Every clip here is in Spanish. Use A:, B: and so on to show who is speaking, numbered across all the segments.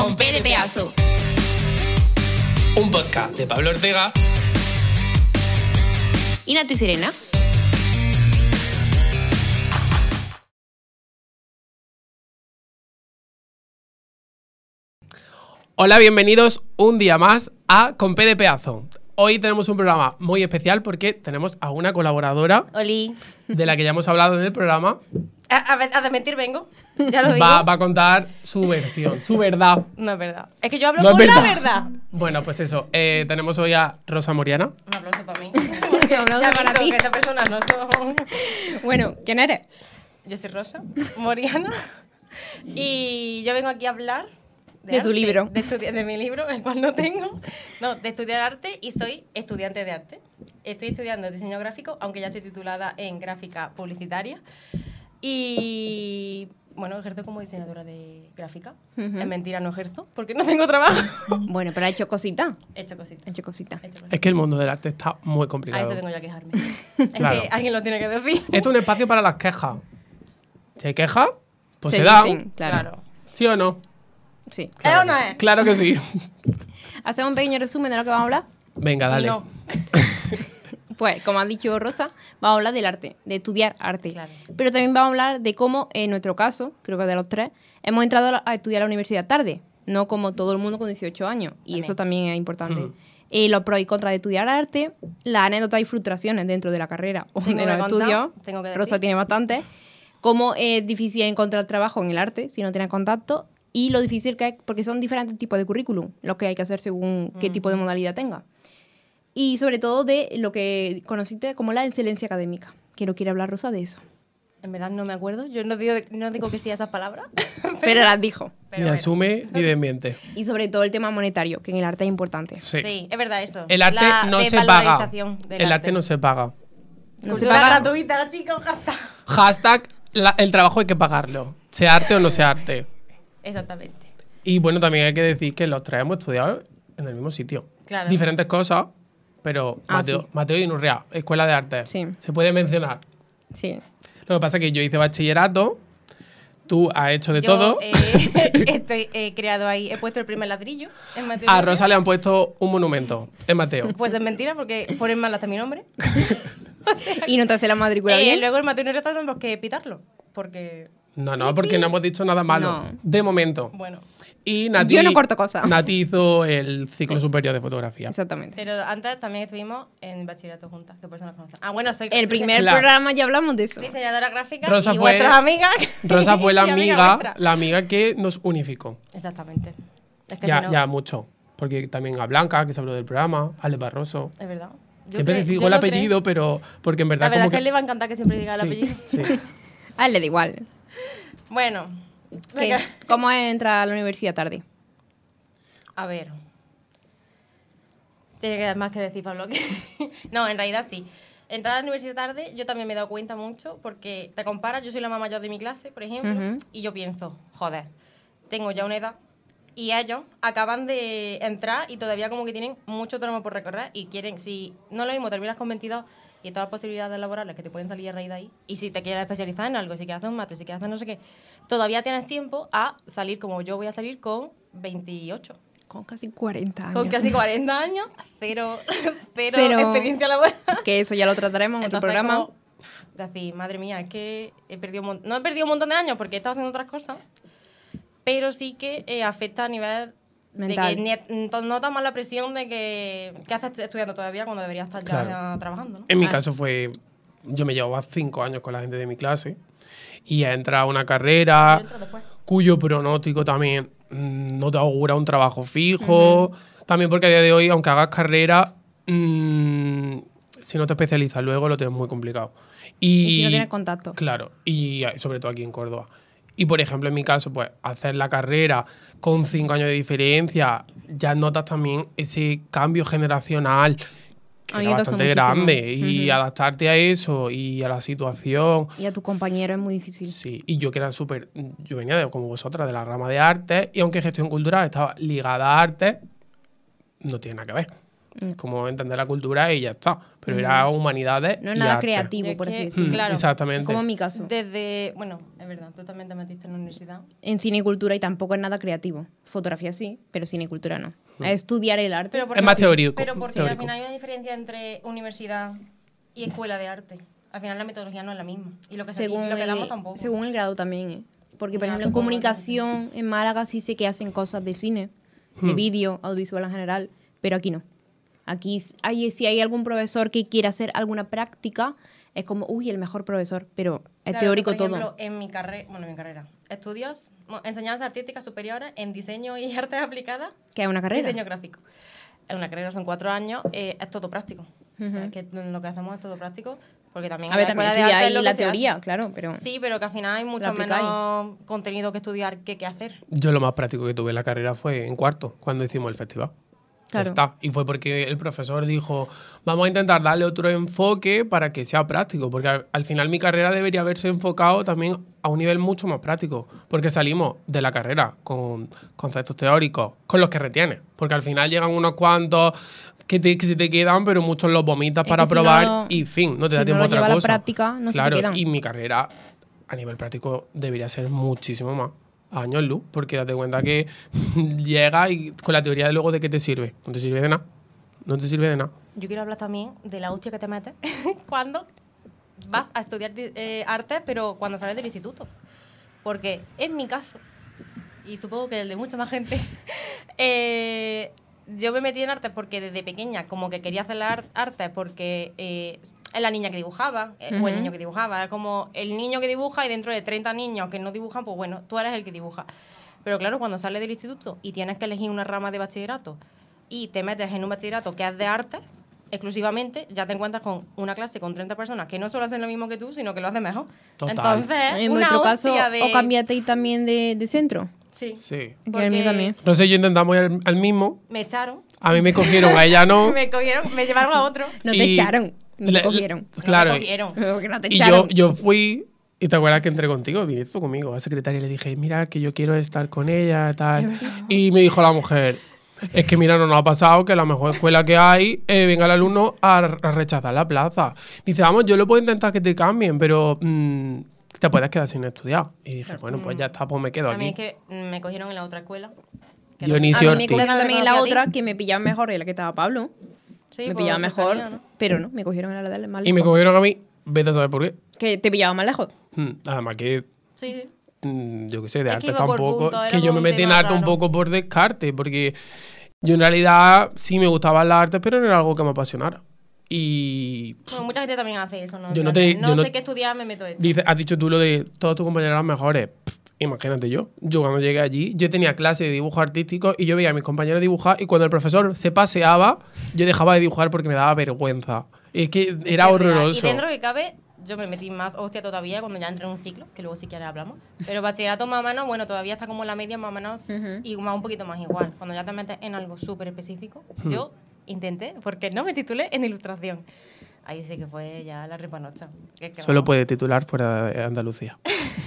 A: con P de pedazo.
B: Un podcast de Pablo Ortega
A: y Nati Serena.
B: Hola, bienvenidos un día más a Con P de Pedazo. Hoy tenemos un programa muy especial porque tenemos a una colaboradora
C: Oli.
B: de la que ya hemos hablado en el programa.
C: A desmentir vengo, ya lo digo.
B: Va a contar su versión, su verdad.
C: No es verdad. Es que yo hablo
B: No es
C: con la
B: verdad.
C: verdad.
B: Bueno, pues eso. Tenemos hoy a Rosa Moriana.
C: Un aplauso para mí.
A: Un aplauso
C: Ya
A: para
C: visto
A: mí.
C: que estas personas no son...
A: Bueno, ¿quién eres?
C: Yo soy Rosa Moriana. Y yo vengo aquí a hablar...
A: De tu
C: arte,
A: libro.
C: De mi libro, el cual no tengo. No, de estudiar arte y soy estudiante de arte. Estoy estudiando diseño gráfico, aunque ya estoy titulada en gráfica publicitaria. Y... bueno, ejerzo como diseñadora de gráfica.
A: Ujú.
C: Es mentira, no ejerzo, porque no tengo trabajo.
A: Bueno, pero ha hecho cositas.
C: He hecho cositas.
A: Ha hecho cositas.
C: He hecho cositas.
B: Es que el mundo del arte está muy
C: A
B: complicado.
C: eso vengo yo a quejarme. Es
B: Claro.
C: que alguien lo tiene que decir.
B: Esto es un espacio para las quejas. ¿Se queja? Pues
A: Sí,
B: se da.
A: sí, claro.
B: ¿Sí o no?
A: Sí.
C: ¿Es o no es?
B: Claro que sí.
A: ¿Hacemos un pequeño resumen de lo que vamos a hablar?
B: Venga, dale.
C: No.
A: Pues, como ha dicho Rosa, vamos a hablar del arte, de estudiar arte.
C: Claro.
A: Pero también vamos a hablar de cómo, en nuestro caso, creo que de los tres, hemos entrado a estudiar a la universidad tarde, no como todo el mundo con 18 años. Y
C: También.
A: eso también es importante.
B: Mm.
A: Los pros y contras de estudiar arte, las anécdotas y frustraciones dentro de la carrera o
C: Tengo
A: de
C: que
A: los
C: contar,
A: estudios.
C: tengo que decir.
A: Rosa tiene bastantes. Cómo es difícil encontrar trabajo en el arte si no tienes contacto. Y lo difícil que es, porque son diferentes tipos de currículum, los que hay que hacer según qué tipo de modalidad tenga. Y sobre todo de lo que conociste como la excelencia académica. Quiero hablar, Rosa, de eso.
C: En verdad no me acuerdo. Yo no digo que sí a esas palabras.
A: Pero las dijo.
C: Pero
B: Ni
C: bueno.
B: asume ni desmiente.
A: Y sobre todo el tema monetario, que en el arte es importante.
B: Sí.
C: Sí, es verdad eso.
B: El arte
C: La
B: no se paga.
C: desvalorización del
B: El arte no se paga.
A: No se
C: Cultura
A: paga.
C: gratuita, chicos, gasta.
B: Hashtag el trabajo hay que pagarlo. Sea arte o no sea arte.
C: Exactamente.
B: Y bueno, también hay que decir que los tres hemos estudiado en el mismo sitio.
C: Claro.
B: Diferentes cosas, pero
A: Ah,
B: Mateo,
A: sí.
B: Mateo y Nurria, Escuela de Arte.
A: Sí.
B: Se puede mencionar.
A: Sí.
B: Lo que pasa es que yo hice bachillerato, tú has hecho de
C: Yo,
B: todo.
C: he creado ahí, he puesto el primer ladrillo en Mateo.
B: A Rosa le han puesto un monumento en Mateo.
C: Pues es mentira porque ponen mal hasta mi nombre.
A: Y no te hace la matrícula bien.
C: Luego el Mateo no tenemos que pitarlo. Porque,
B: No, porque no hemos dicho nada malo.
A: No.
B: De momento.
C: bueno.
B: Y Nati,
A: Yo no corto cosas.
B: Nati hizo el ciclo superior de fotografía.
A: Exactamente.
C: Pero antes también estuvimos en bachillerato juntas, que por eso nos conocen. Ah, bueno, soy
A: El primer
B: Claro.
A: programa ya hablamos de eso.
C: diseñadora gráfica
B: Rosa
C: y
B: fue-
C: vuestras amigas.
B: Rosa fue la
C: y amiga
B: amiga,
C: vuestra.
B: la amiga que nos unificó.
C: Exactamente. Es que
B: Ya,
C: si no,
B: ya mucho. Porque también a Blanca, que se habló del programa, a Ale Barroso.
C: es verdad.
B: Siempre digo el apellido, pero porque en verdad
C: La verdad
B: como
C: es que a él le va a encantar que siempre diga el
B: sí,
C: apellido.
B: sí.
A: A él le da igual.
C: Bueno,
A: ¿Qué?
C: venga.
A: ¿Cómo es entrar a la universidad tarde?
C: A ver. Tiene que haber más que decir, Pablo. No, en realidad sí. Entrar a la universidad tarde, yo también me he dado cuenta mucho, porque te comparas, yo soy la más mayor de mi clase, por ejemplo,
A: Ujú.
C: y yo pienso, joder, tengo ya una edad, y ellos acaban de entrar y todavía como que tienen mucho tramo por recorrer, y quieren, si no lo mismo, terminas con 22 y todas las posibilidades laborales que te pueden salir a raíz de ahí, y si te quieres especializar en algo, si quieres hacer un máster, si quieres hacer no sé qué, todavía tienes tiempo a salir como yo voy a salir con 28.
A: Con casi 40 años.
C: Con casi 40 años, pero
A: Cero.
C: experiencia laboral.
A: Que eso ya lo trataremos en otro
C: Entonces,
A: programa.
C: como, decir, madre mía, es que he perdido no he perdido un montón de años porque he estado haciendo otras cosas, pero sí que afecta a nivel
A: Mental.
C: de que notas más la presión de que haces estudiando todavía cuando deberías estar ya
B: Claro.
C: trabajando, ¿no?
B: En mi
A: Ah.
B: caso fue, yo me llevaba 5 años con la gente de mi clase y he entrado a una carrera
C: Yo entro después.
B: cuyo pronóstico también no te augura un trabajo fijo. También porque a día de hoy, aunque hagas carrera, si no te especializas luego lo tienes muy complicado.
A: Y si no tienes contacto.
B: Claro, y sobre todo aquí en Córdoba. Y por ejemplo, en mi caso, pues hacer la carrera con 5 años de diferencia, ya notas también ese cambio generacional que
A: A mí
B: era
A: me pasó
B: bastante
A: muchísimo.
B: grande. Y adaptarte a eso y a la situación.
A: Y a tu compañero es muy difícil.
B: Sí, y yo que era súper... Yo venía como vosotras de la rama de arte y aunque gestión cultural estaba ligada a arte, no tiene nada que ver. como entender la cultura y ya está. Pero era humanidades
A: No es
B: y
A: nada
B: arte.
A: creativo,
C: Yo
A: por
C: es
A: así
C: que,
A: decirlo.
C: claro.
B: Exactamente.
A: Como en mi caso.
C: Bueno, es verdad, tú también te metiste en la universidad.
A: En cine y cultura y tampoco es nada creativo. Fotografía sí, pero cine y cultura no. Es estudiar el arte.
C: Pero porque-
B: Es más teórico.
C: Pero porque
B: teórico.
C: al final hay una diferencia entre universidad y escuela de arte. Al final la metodología no es la misma. Y lo que,
A: según,
C: lo que damos
A: el,
C: tampoco.
A: según el grado también, ¿eh? Porque, por
C: Ya,
A: ejemplo, en
C: supongo,
A: comunicación, en Málaga sí sé que hacen cosas de cine, de vídeo, audiovisual en general, pero aquí no. Aquí si hay algún profesor que quiera hacer alguna práctica, es como, uy, el mejor profesor, pero es
C: Claro,
A: teórico
C: por ejemplo,
A: todo.
C: en mi carrera, estudios, enseñanzas artísticas superiores en diseño y artes aplicadas,
A: Que es una carrera.
C: diseño gráfico. En una carrera son 4 años, es todo práctico. O sea, es que lo que hacemos es todo práctico, porque también
A: A
C: en
A: ver,
C: la
A: también
C: escuela de arte
A: estudiáis
C: es lo
A: la
C: que se hace.
A: teoría, claro, pero...
C: Sí, pero que al final hay mucho
A: aplicáis.
C: menos contenido que estudiar que hacer.
B: Yo lo más práctico que tuve en la carrera fue en cuarto, cuando hicimos el festival. Ya
A: Claro.
B: está. Y fue porque el profesor dijo, vamos a intentar darle otro enfoque para que sea práctico, porque al final mi carrera debería haberse enfocado también a un nivel mucho más práctico, porque salimos de la carrera con conceptos teóricos, con los que retienes, porque al final llegan unos cuantos que se te quedan, pero muchos los vomitas
A: Es
B: para
A: que si
B: probar
A: no-
B: y fin, no te da
A: si
B: tiempo
A: no
B: a
A: lo
B: otra
A: lleva a la
B: cosa.
A: práctica, no se te
B: claro,
A: quedan.
B: y mi carrera a nivel práctico debería ser muchísimo más. A años luz, porque date cuenta que llega y con la teoría de luego de qué te sirve. No te sirve de nada. No te sirve de nada.
C: Yo quiero hablar también de la hostia que te metes cuando vas a estudiar arte, pero cuando sales del instituto. Porque en mi caso, y supongo que el de mucha más gente, yo me metí en arte porque desde pequeña como que quería hacer la arte porque es la niña que dibujaba, o el niño que dibujaba. Es como el niño que dibuja y dentro de 30 niños que no dibujan, pues bueno, tú eres el que dibuja. Pero claro, cuando sales del instituto y tienes que elegir una rama de bachillerato y te metes en un bachillerato que es de arte, exclusivamente, ya te encuentras con una clase con 30 personas que no solo hacen lo mismo que tú, sino que lo hacen mejor.
B: Total.
C: Entonces,
A: En
C: una
A: vuestro caso,
C: hostia de...
A: ¿os cambiasteis también de centro?
C: Sí.
B: Sí.
A: Que el
C: Porque
A: mío también.
B: Entonces yo intentamos ir al mismo.
C: me echaron,
B: A mí me cogieron, a ella no.
C: me cogieron, me llevaron a otro.
A: No te
B: Y
A: echaron, no
B: la-
A: te cogieron.
B: Claro.
C: No me cogieron.
A: Que no te
B: Y
A: echaron.
B: yo fui, y te acuerdas que entré contigo, viniste tú conmigo, a secretaria, y le dije, mira, que yo quiero estar con ella, tal. Y me dijo la mujer, es que mira, no nos ha pasado que la mejor escuela que hay, venga el alumno a rechazar la plaza. Dice, vamos, yo lo puedo intentar que te cambien, pero te puedes quedar sin estudiar. Y dije, bueno, pues ya está, pues me quedo
C: A mí
B: aquí.
C: es que me cogieron en la otra escuela. que
B: Dionisio
A: A mí me
B: Ortiz.
A: cogieron también en la
C: Te conocí a
A: otra, que me pillaban mejor en la que estaba Pablo.
C: Sí,
A: me
C: por
A: pillaba mejor,
C: cercanía, ¿no?
A: pero no, me cogieron en la de más
B: Y me
A: lejos.
B: cogieron a mí, vete a saber por qué.
A: Que te pillaba más lejos.
B: Además que
C: Sí, sí.
B: yo qué sé, de
C: Es
B: arte
C: que iba por
B: tampoco.
C: punto, era
B: Que yo
C: como
B: me
C: un
B: metí en
C: tema
B: arte un
C: raro.
B: poco por descarte, porque yo en realidad sí me gustaban las artes, pero no era algo que me apasionara. Y
C: Bueno, mucha gente también hace eso, ¿no?
B: Yo no
C: En
B: te-
C: plan de,
B: yo no-
C: sé qué estudiar, me meto esto.
B: has dicho tú lo de todos tus compañeros eran mejores. Pff, imagínate yo. Yo cuando llegué allí, yo tenía clase de dibujo artístico y yo veía a mis compañeros dibujar y cuando el profesor se paseaba, yo dejaba de dibujar porque me daba vergüenza. Es que era
C: Es real.
B: horroroso.
C: Y dentro que cabe, yo me metí más hostia todavía cuando ya entré en un ciclo, que luego si quieres hablamos. Pero bachillerato más o menos, bueno, todavía está como la media más o menos y más un poquito más igual. Cuando ya te metes en algo súper específico, yo intenté, porque no me titulé en ilustración. Ahí sí que fue ya la repanocha.
B: Solo puede titular fuera de Andalucía.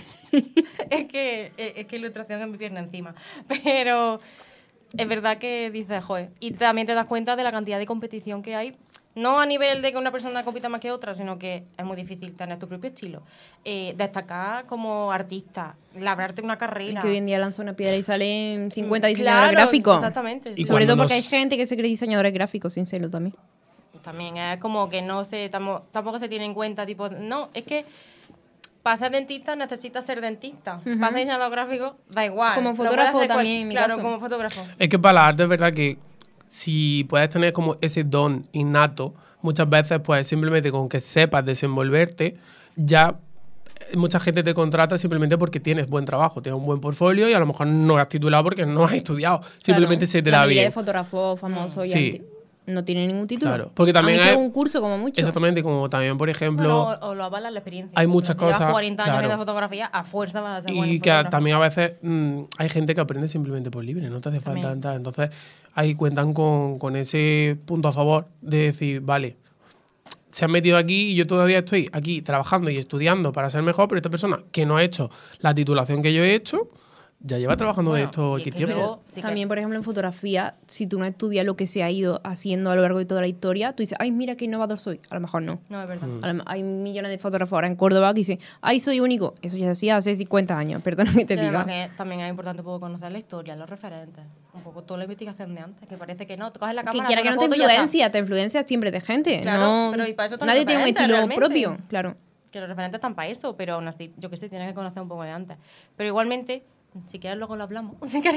C: es que ilustración es mi pierna encima. Pero es verdad que dices, joder. Y también te das cuenta de la cantidad de competición que hay. No a nivel de que una persona compita más que otra, sino que es muy difícil tener tu propio estilo. Destacar como artista, labrarte una
A: Es
C: carrera.
A: que hoy en día lanza una piedra y salen 50
C: Claro,
A: diseñadores gráficos.
C: Exactamente.
B: Y
C: sí.
A: Sobre
B: cuando
A: todo porque
B: nos-
A: hay gente que se cree diseñadores gráficos sin serlo también.
C: También es como que no se tampoco se tiene en cuenta, tipo, no, es que para ser dentista necesitas ser dentista. Para ser diseñador gráfico, da igual.
A: Como
C: Lo puedes
A: fotógrafo
C: hacer
A: también, en mi
C: Claro,
A: caso.
C: como fotógrafo.
B: Es que para la arte es verdad que si puedes tener como ese don innato, muchas veces pues simplemente con que sepas desenvolverte, ya mucha gente te contrata simplemente porque tienes buen trabajo, tienes un buen portfolio y a lo mejor no has titulado porque no has estudiado, simplemente
A: Claro.
B: se te
A: La
B: da
A: mayoría
B: bien.
A: de fotógrafos famosos y
B: Sí.
A: arte no tienen ningún título.
B: Claro, porque también
A: Han hecho
B: hay-
A: un curso como mucho.
B: Exactamente, como también por ejemplo...
C: Bueno, o lo avala la experiencia.
B: hay
C: Porque
B: muchas
C: si llevas
B: cosas,
C: 40 años
B: claro.
C: haciendo fotografía, a fuerza vas a ser bueno
B: Y que
C: fotógrafo.
B: también a veces hay gente que aprende simplemente por libre, no te hace falta
C: También.
B: tal. Entonces, ahí cuentan con ese punto a favor de decir, vale, se han metido aquí y yo todavía estoy aquí trabajando y estudiando para ser mejor, pero esta persona que no ha hecho la titulación que yo he hecho, ya lleva trabajando de
C: Bueno,
B: esto
C: y
B: X
C: que
B: tiempo.
C: luego- Sí,
A: También, por ejemplo, en fotografía, si tú no estudias lo que se ha ido haciendo a lo largo de toda la historia, tú dices, ay, mira qué innovador soy. A lo mejor no.
C: No, es verdad.
A: Hay millones de fotógrafos ahora en Córdoba que dicen, ay, soy único. Eso ya se hacía hace 50 años, perdona que te
C: Y además
A: diga.
C: que también es importante un poco conocer la historia, los referentes, un poco toda la investigación de antes, que parece que no, te coges la
A: Que
C: cámara,
A: quiera que
C: haces
A: no te
C: una foto y ya está.
A: influencia siempre de gente.
C: Claro,
A: no,
C: pero y para eso están
A: nadie
C: los
A: tiene un
C: referentes,
A: estilo
C: realmente.
A: propio, claro.
C: Que los referentes están para eso, pero aún así, yo qué sé, tienes que conocer un poco de antes. Pero igualmente, si quieres luego lo hablamos,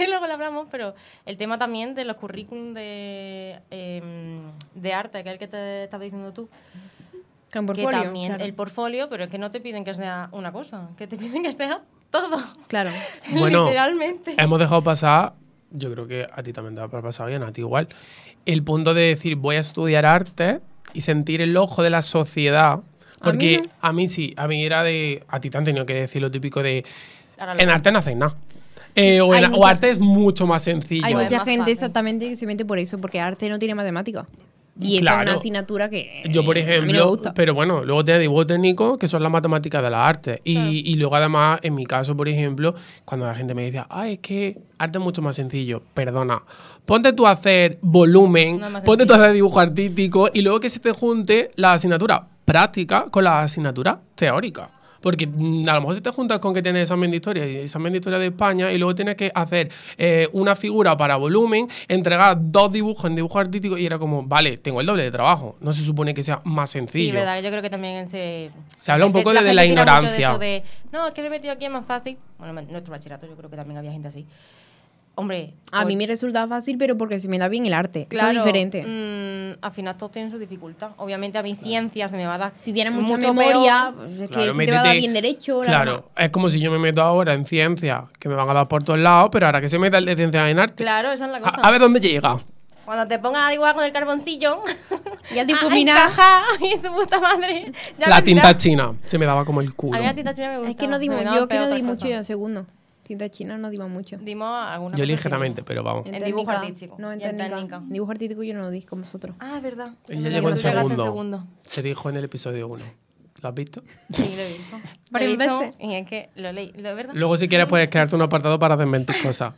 C: pero el tema también de los currículum de arte, que es el que te estaba diciendo tú,
A: Que un
C: que
A: portfolio,
C: también
A: claro.
C: el portfolio, pero es que no te piden que sea una cosa, que te piden que sea todo.
A: Claro.
B: Bueno,
C: Literalmente.
B: hemos dejado pasar, yo creo que a ti también te habrá pasado bien, a ti igual, el punto de decir voy a estudiar arte y sentir el ojo de la sociedad. Porque
A: no.
B: a mí sí, a mí era de... A ti te han tenido que decir lo típico de...
C: Ahora lo
B: En
C: sé.
B: arte no hacéis nada.
A: Hay
B: O
A: mucha-
B: arte es mucho más sencillo.
A: Hay
C: es
A: mucha
C: más
A: gente
C: fácil.
A: exactamente que se mete por eso, porque arte no tiene matemática. Y esa es
B: Claro.
A: una asignatura que
B: Yo, por
A: a mí no me
B: ejemplo,
A: gusta.
B: pero bueno, luego tiene dibujo técnico, que son las matemáticas de las artes. Y luego, además, en mi caso, por ejemplo, cuando la gente me decía, ay, es que arte es mucho más sencillo. Perdona, ponte tú a hacer volumen,
C: No es más
B: ponte tú a
C: sencillo.
B: hacer dibujo artístico y luego que se te junte la asignatura práctica con la asignatura teórica. Porque a lo mejor si te juntas con que tienes examen de historia y examen de historia de España y luego tienes que hacer una figura para volumen, entregar 2 dibujos en dibujo artístico y era como, vale, tengo el doble de trabajo. No se supone que sea más sencillo.
C: Sí, verdad, yo creo que también
B: Se habla un poco de
C: gente
B: la
C: tira mucho de
B: ignorancia.
C: eso de, no, es que me he metido aquí, es más fácil. Bueno, en nuestro bachillerato yo creo que también había gente así. Hombre,
A: A mí me resulta fácil, pero porque se me da bien el arte.
C: claro,
A: Eso es diferente.
C: Al final todos tienen su dificultad. Obviamente a mí ciencia se me va a dar
A: Si tienes mucha
C: mucho
A: memoria,
C: peor.
A: pues es
B: Claro,
A: que se te va a dar
B: métete-
A: bien derecho. la
B: Claro,
A: verdad.
B: es como si yo me meto ahora en ciencia, que me van a dar por todos lados, pero ahora que se meta el de ciencia en arte,
C: Claro, esa es la cosa.
B: a ver dónde llega.
C: Cuando te pongas a dibujar con el carboncillo,
A: Ya te
C: a
A: difuminas.
C: encajar, y su puta madre. ya
B: La
C: me
B: tinta
C: tiras.
B: china se me daba como el
C: A
B: culo.
C: mí la tinta china me gusta.
A: Es que no dimos,
C: se me daban
A: yo que
C: peor
A: no di
C: otras
A: mucho
C: cosas.
A: en segundo. Tinta china no dimos mucho.
C: Dimos algunas
B: Yo
C: cosas
B: ligeramente,
C: sí.
B: pero vamos.
C: En dibujo
A: técnica,
C: artístico.
A: No, en
C: Y en
A: técnica.
C: técnica.
A: Dibujo artístico yo no lo di con vosotros.
C: Ah, es verdad.
B: Ella
C: Es verdad
B: llegó
C: que
B: en
C: tú llegaste
B: segundo. Se dijo en el episodio 1. ¿Lo has visto?
C: Sí, lo he visto.
A: Varias
C: Lo he visto
A: veces.
C: y es que lo leí. ¿Lo es verdad?
B: Luego, si quieres, puedes crearte un apartado para desmentir cosas.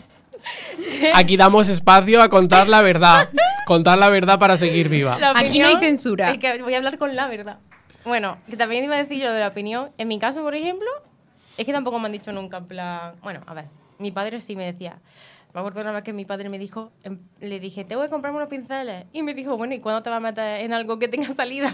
B: Aquí damos espacio a contar la verdad. Contar la verdad para seguir viva.
C: La
A: Aquí no hay censura.
C: Es que voy a hablar con la verdad. Bueno, que también iba a decir lo de la opinión. En mi caso, por ejemplo, es que tampoco me han dicho nunca en plan... Bueno, a ver, mi padre sí me decía... Me acuerdo una vez que mi padre me dijo... le dije, te voy a comprarme unos pinceles. Y me dijo, bueno, ¿y cuándo te vas a meter en algo que tenga salida?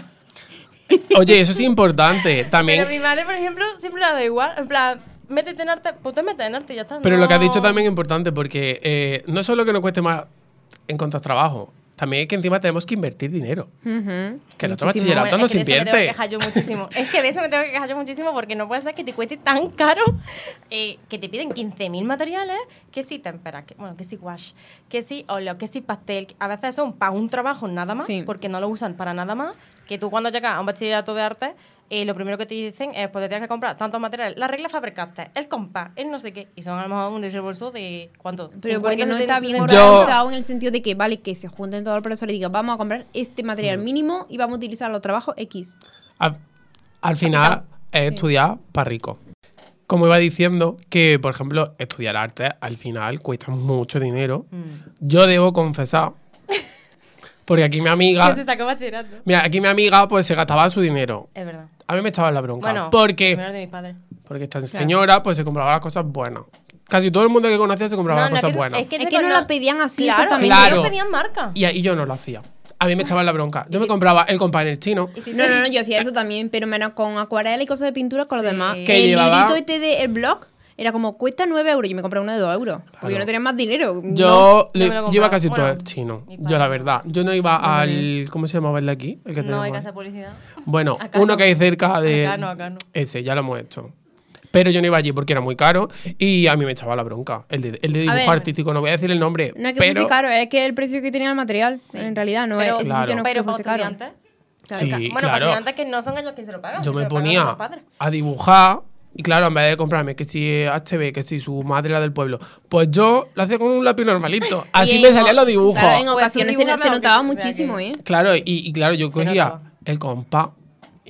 B: Oye, eso es importante. También.
C: Pero mi madre, por ejemplo, siempre le da igual. En plan, métete en arte, pues te metes en arte y ya está.
B: Pero
C: no-
B: lo que has dicho también es importante porque no es solo que nos cueste más encontrar trabajo, también es que encima tenemos que invertir dinero. Que el otro
A: Muchísimo.
B: bachillerato
C: Bueno,
B: no
C: es
B: se
C: que de eso me tengo que
B: invierte.
C: quejar yo muchísimo. Es que de eso me tengo que quejar yo muchísimo porque no puede ser que te cueste tan caro que te piden 15.000 materiales, que si tempera, que si wash, que si óleo, que si pastel. A veces son para un trabajo nada más,
A: Sí.
C: porque no lo usan para nada más, que tú cuando llegas a un bachillerato de arte, lo primero que te dicen es, pues te tienes que comprar tantos materiales, la regla Faber-Castell, el compás, el no sé qué, y son a lo mejor un desembolso de, ¿cuánto?
A: Pero
C: 50,
A: porque no está bien
C: 60.
B: Yo-
A: organizado en el sentido de que, vale, que se junten todos los profesores y digan, vamos a comprar este material mínimo y vamos a utilizar los trabajos X.
B: Al final es estudiar para rico. Como iba diciendo, que por ejemplo, estudiar arte al final cuesta mucho dinero. Yo debo confesar, porque aquí mi
C: Que
B: amiga,
C: se sacó bachillerato.
B: mira, aquí mi amiga pues se gastaba su dinero.
C: Es verdad.
B: A mí me echaba la bronca.
C: Bueno,
B: porque
C: primero de mis padres.
B: esta señora pues se compraba las cosas buenas. Casi todo el mundo que conocía se compraba las
C: no,
B: cosas
C: que-
B: buenas.
C: es que,
A: Es que no la pedían así exactamente.
B: Claro.
C: Ellos pedían marca.
B: Y yo no lo hacía. A mí me echaban la bronca. Yo me compraba el compás en el chino.
A: No, yo hacía eso también, pero menos con acuarela y cosas de pintura con los
C: Sí.
A: demás.
B: Que
A: el
B: llevaba-
A: librito este del blog era como, cuesta 9 euros. Yo me compré uno de 2 euros. Porque yo no tenía más dinero.
B: Yo,
C: No me lo
B: yo iba
C: compraba.
B: casi todo
C: Bueno,
B: el chino.
C: mi
B: Yo
C: padre
B: la
C: no.
B: verdad. Yo no iba al... ¿Cómo se llamaba el de aquí? El que
C: No hay
B: tenemos
C: que
B: ahí.
C: hacer publicidad.
B: Bueno,
C: Acá
B: uno
C: no.
B: que hay cerca de...
C: Acá no.
B: Ese, ya lo hemos hecho. Pero yo no iba allí porque era muy caro y a mí me echaba la bronca. El de dibujo
A: ver.
B: artístico, no voy a decir el nombre,
A: No es que
B: pero...
A: fuese caro, es que el precio que tenía el material, en realidad, no
C: Pero,
A: es.
B: Claro.
A: Que no es que
C: pero para
A: fuese caro.
C: estudiantes.
B: Sí,
C: Bueno, para
B: claro.
C: estudiantes que no son ellos quienes se lo pagan.
B: Yo
C: que
B: me
C: se lo pagan
B: ponía
C: los padres.
B: a dibujar y claro, en vez de comprarme que si HB, que si su madre la del pueblo, pues yo lo hacía con un lápiz normalito. Así
A: Y
B: me
A: en-
B: salían los dibujos.
A: Claro, en
C: Pues
A: ocasiones
C: tú
A: se
C: dibujas
A: se
C: mejor que
A: notaba
C: tú, o sea
A: muchísimo,
C: que-
A: ¿eh?
B: Claro, y claro, yo cogía
C: notaba.
B: el compás y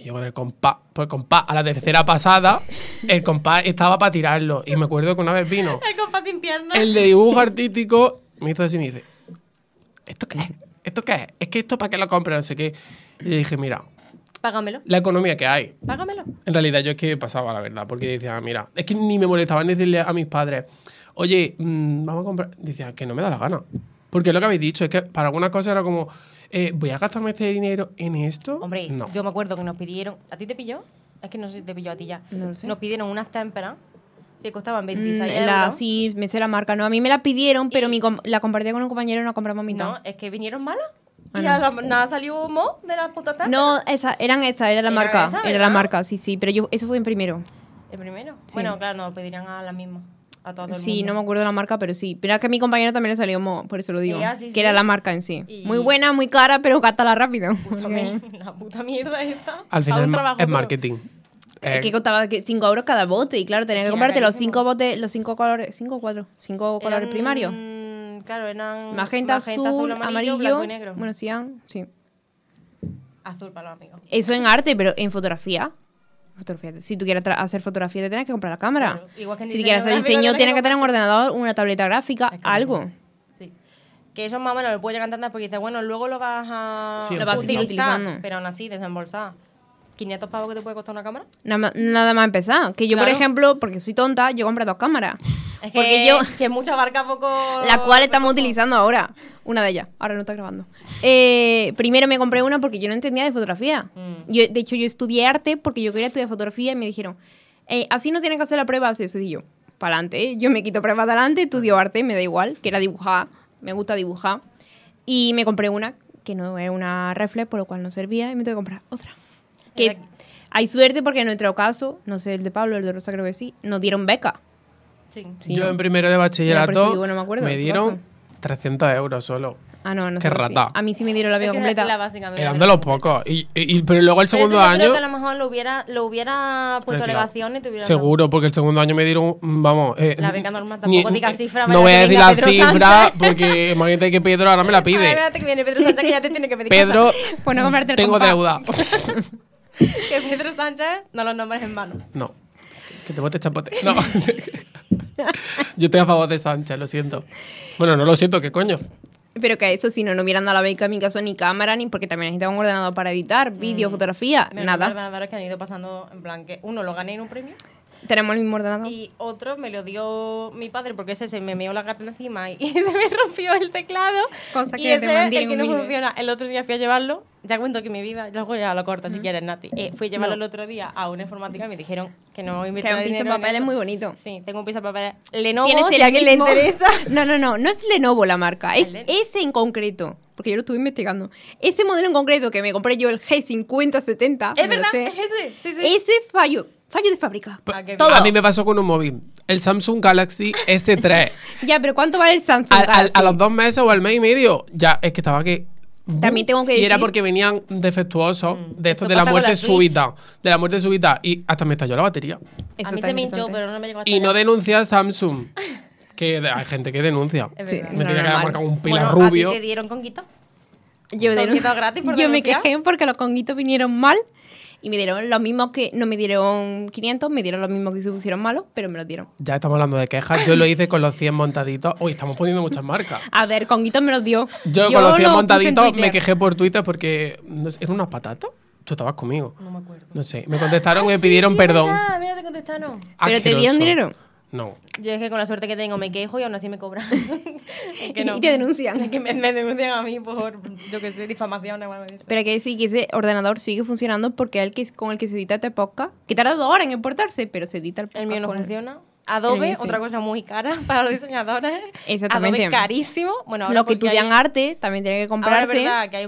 B: yo con el compás, pues el compás a la tercera pasada, el compás estaba para tirarlo. Y me acuerdo que una vez vino
C: El compás sin piernas.
B: el de dibujo artístico, me hizo así y me dice, ¿esto qué es? ¿Esto qué es? Es que esto para qué lo compras, no sé qué. Y le dije, mira,
C: Págamelo.
B: la economía que hay.
C: Págamelo.
B: En realidad yo es que pasaba, la verdad, porque decía, mira, es que ni me molestaba en decirle a mis padres, oye, vamos a comprar. Decía, que no me da la gana. Porque es lo que habéis dicho, es que para algunas cosas era como, ¿voy a gastarme este dinero en esto?
C: Hombre,
B: no.
C: yo me acuerdo que nos pidieron... ¿A ti te pilló? Es que no sé si te pilló a ti ya.
A: No lo sé.
C: Nos pidieron unas témperas que costaban 26 euros.
A: Sí, me sé la marca. No, a mí me la pidieron, pero
C: Y-
A: la compartí con un compañero y no compramos a mitad.
C: No, es que vinieron malas.
A: Ah,
C: Y
A: no.
C: a la nada salió mo de las putas témperas.
A: No, era la
C: ¿Era
A: marca.
C: esa,
A: Era la
C: verdad?
A: marca, sí. Pero eso fue en primero.
C: ¿El primero?
A: Sí.
C: Bueno, claro, nos pedirían a la misma. A todo el
A: Sí,
C: mundo.
A: no me acuerdo la marca, pero sí. Pero es que a mi compañero también le salió mo, por eso lo digo.
C: Ya, sí,
A: que
C: sí.
A: era la marca en sí.
C: Y-
A: Muy buena, muy cara, pero gártala rápido.
C: Escúchame, la puta mierda esa.
B: Al
C: Para
B: final
C: un trabajo
B: es
C: duro.
B: marketing.
A: Que costaba 5 euros cada bote. Y claro, tenías que
C: Era
A: comprarte los
C: carísimo.
A: 5 botes, los 5 colores, 5 o 4, 5 colores
C: Eran,
A: primarios.
C: Claro, eran
A: Magenta, azul, amarillo.
C: blanco y negro.
A: Bueno, sí.
C: Azul para los amigos.
A: Eso en arte, pero en fotografía. Si tú quieres hacer fotografía, te tienes que comprar la cámara.
C: Claro, igual que en
A: Si
C: diseño
A: quieres hacer
C: gráfico,
A: diseño,
C: tienes
A: tienes
C: que
A: que tener un ordenador, una tableta gráfica,
C: Es que
A: algo.
C: Sí. Que eso más o menos lo puedo llegar a entender porque dices, bueno, luego lo vas a
B: Sí,
A: lo vas a seguir
C: utilizar,
A: utilizando.
C: pero aún así, desembolsar 500 pavos que te puede costar una cámara.
A: Nada más empezar. Que yo, por
C: Claro.
A: ejemplo, porque soy tonta, yo compré 2 cámaras.
C: Es
A: Porque yo,
C: que mucha abarca poco...
A: la cual estamos utilizando ahora. Una de ellas. Ahora no está grabando. Primero me compré una porque yo no entendía de fotografía. De hecho, yo estudié arte porque yo quería estudiar fotografía y me dijeron, así no tienes que hacer la prueba, así y yo. Para adelante. Yo me quito pruebas de adelante, estudio arte, me da igual, que era dibujar. Me gusta dibujar. Y me compré una que no era una reflex, por lo cual no servía, y me tuve que comprar otra. Que hay suerte porque en nuestro caso, no sé el de Pablo, el de Rosa creo que sí, nos dieron beca.
C: Sí.
A: Sí,
B: Yo
A: ¿no?
B: en primero de
A: Por eso
B: bachillerato
A: digo, no me acuerdo,
B: me
A: ¿qué
B: dieron
A: pasó?
B: 300 euros solo.
A: Ah, no, no
B: Qué
A: sé.
B: rata.
A: A mí sí me dieron la beca
C: Es que
A: completa.
C: la básica me
B: Eran
C: la
B: de los
C: dieron.
B: pocos. Pero luego el
C: Pero
B: segundo
C: eso yo
B: año...
C: creo que a lo mejor lo hubiera puesto
B: Retirado.
C: alegación y te hubiera
B: Seguro, porque el segundo año me dieron, vamos...
C: La beca normal, tampoco digas cifra,
B: No
C: vaya
B: voy
C: que
B: a decir
C: venga
B: la
C: Pedro
B: cifra,
C: Sánchez.
B: porque imagínate que Pedro ahora me la
C: Ay,
B: pide.
C: espérate que viene Pedro Sánchez que ya te tiene que pedir
B: Pedro,
A: Pues no comprarte el
B: tengo
A: compás.
B: deuda.
C: cosas. Que Pedro Sánchez no los nombres en mano.
B: No, que te bote chapote. No. Yo estoy a favor de Sánchez, lo siento. Bueno, no lo siento, ¿qué coño?
A: Pero que eso, si no hubieran dado la beca, en mi caso, ni cámara, ni porque también necesitaba un ordenador para editar, vídeo, fotografía,
C: Menos
A: nada.
C: ordenadores que han ido pasando en plan que uno lo gané en un premio
A: Tenemos el mismo ordenador.
C: y otro me lo dio mi padre porque ese se me meó la gata encima y se me rompió el teclado.
A: Cosa
C: y
A: que
C: ese
A: te mantiene
C: el que no
A: humilde.
C: funciona. El otro día fui a llevarlo. Ya cuento que mi vida, luego ya lo corto si quieres, Nati. Fui a llevarlo el otro día a una informática y me dijeron que no
A: Que
C: invirtiera
A: un piso de
C: dinero en
A: papel es
C: eso.
A: muy bonito.
C: Sí, tengo un piso de papel. Lenovo,
A: Tienes
C: si
A: el
C: a alguien le
A: mismo-
C: interesa.
A: No es Lenovo la marca, es
C: Lenovo.
A: ese en concreto. Porque yo lo estuve investigando. Ese modelo en concreto que me compré yo, el G5070.
C: Es
A: me lo
C: verdad,
A: sé.
C: es ese. Sí, sí.
A: Ese fallo de fábrica.
C: Ah, qué
A: Todo.
B: A mí me pasó con un móvil. El Samsung Galaxy S3.
A: Ya, pero ¿cuánto vale el Samsung
B: a
A: Galaxy?
B: los 2 meses o al mes y medio, ya es que estaba que...
A: También tengo que
B: Y era
A: decir-
B: porque venían defectuosos de estos
C: Eso
B: de la
C: pasa con
B: muerte
C: la Switch.
B: súbita. De la muerte súbita. Y hasta me estalló la batería.
A: Eso
C: A mí
A: está
C: se me hinchó,
A: interesante.
C: pero no me llegó a
B: Y no
C: estallar.
B: denuncia a Samsung. Hay gente que denuncia.
C: Es
A: Sí.
C: verdad.
B: Me
A: No,
B: tenía que haber
A: normal.
B: marcado un pila
C: Bueno,
B: rubio.
C: ¿a ti te dieron conquista?
A: Yo,
C: ¿Conquista gratis por
A: yo me
C: denunciar?
A: quejé porque los conguitos vinieron mal y me dieron los mismos que... No me dieron 500, me dieron los mismos que se pusieron malos, pero me los dieron.
B: Ya estamos hablando de quejas. Yo lo hice con los 100 montaditos. Uy, estamos poniendo muchas marcas.
A: A ver, conguitos me los dio.
B: Yo con los 100
A: lo puse en
B: montaditos me
A: Twitter.
B: quejé por Twitter porque... No sé, ¿eran unas patatas? Tú estabas conmigo.
C: No me acuerdo.
B: No sé. Me contestaron y me pidieron perdón.
C: Ah, mira, te contestaron.
A: ¿Pero te dieron
B: Asqueroso.
A: dinero?
B: No.
C: Yo es que con la suerte que tengo me quejo y aún así me cobran. Es que no.
A: Y te denuncian.
C: Es que me denuncian a mí por, yo qué sé, difamación o algo de eso.
A: Pero hay que decir que ese ordenador sigue funcionando porque es el que, con el que se edita este podcast, que tarda 2 horas en importarse, pero se edita el podcast.
C: El mío no
A: con
C: funciona.
A: El
C: Adobe,
A: mío sí.
C: otra cosa muy cara para los diseñadores.
A: Exactamente.
C: Adobe carísimo. Bueno, ahora
A: Los que
C: porque
A: estudian
C: hay-
A: arte también tienen que
C: Ahora es
A: comprarse.
C: verdad que hay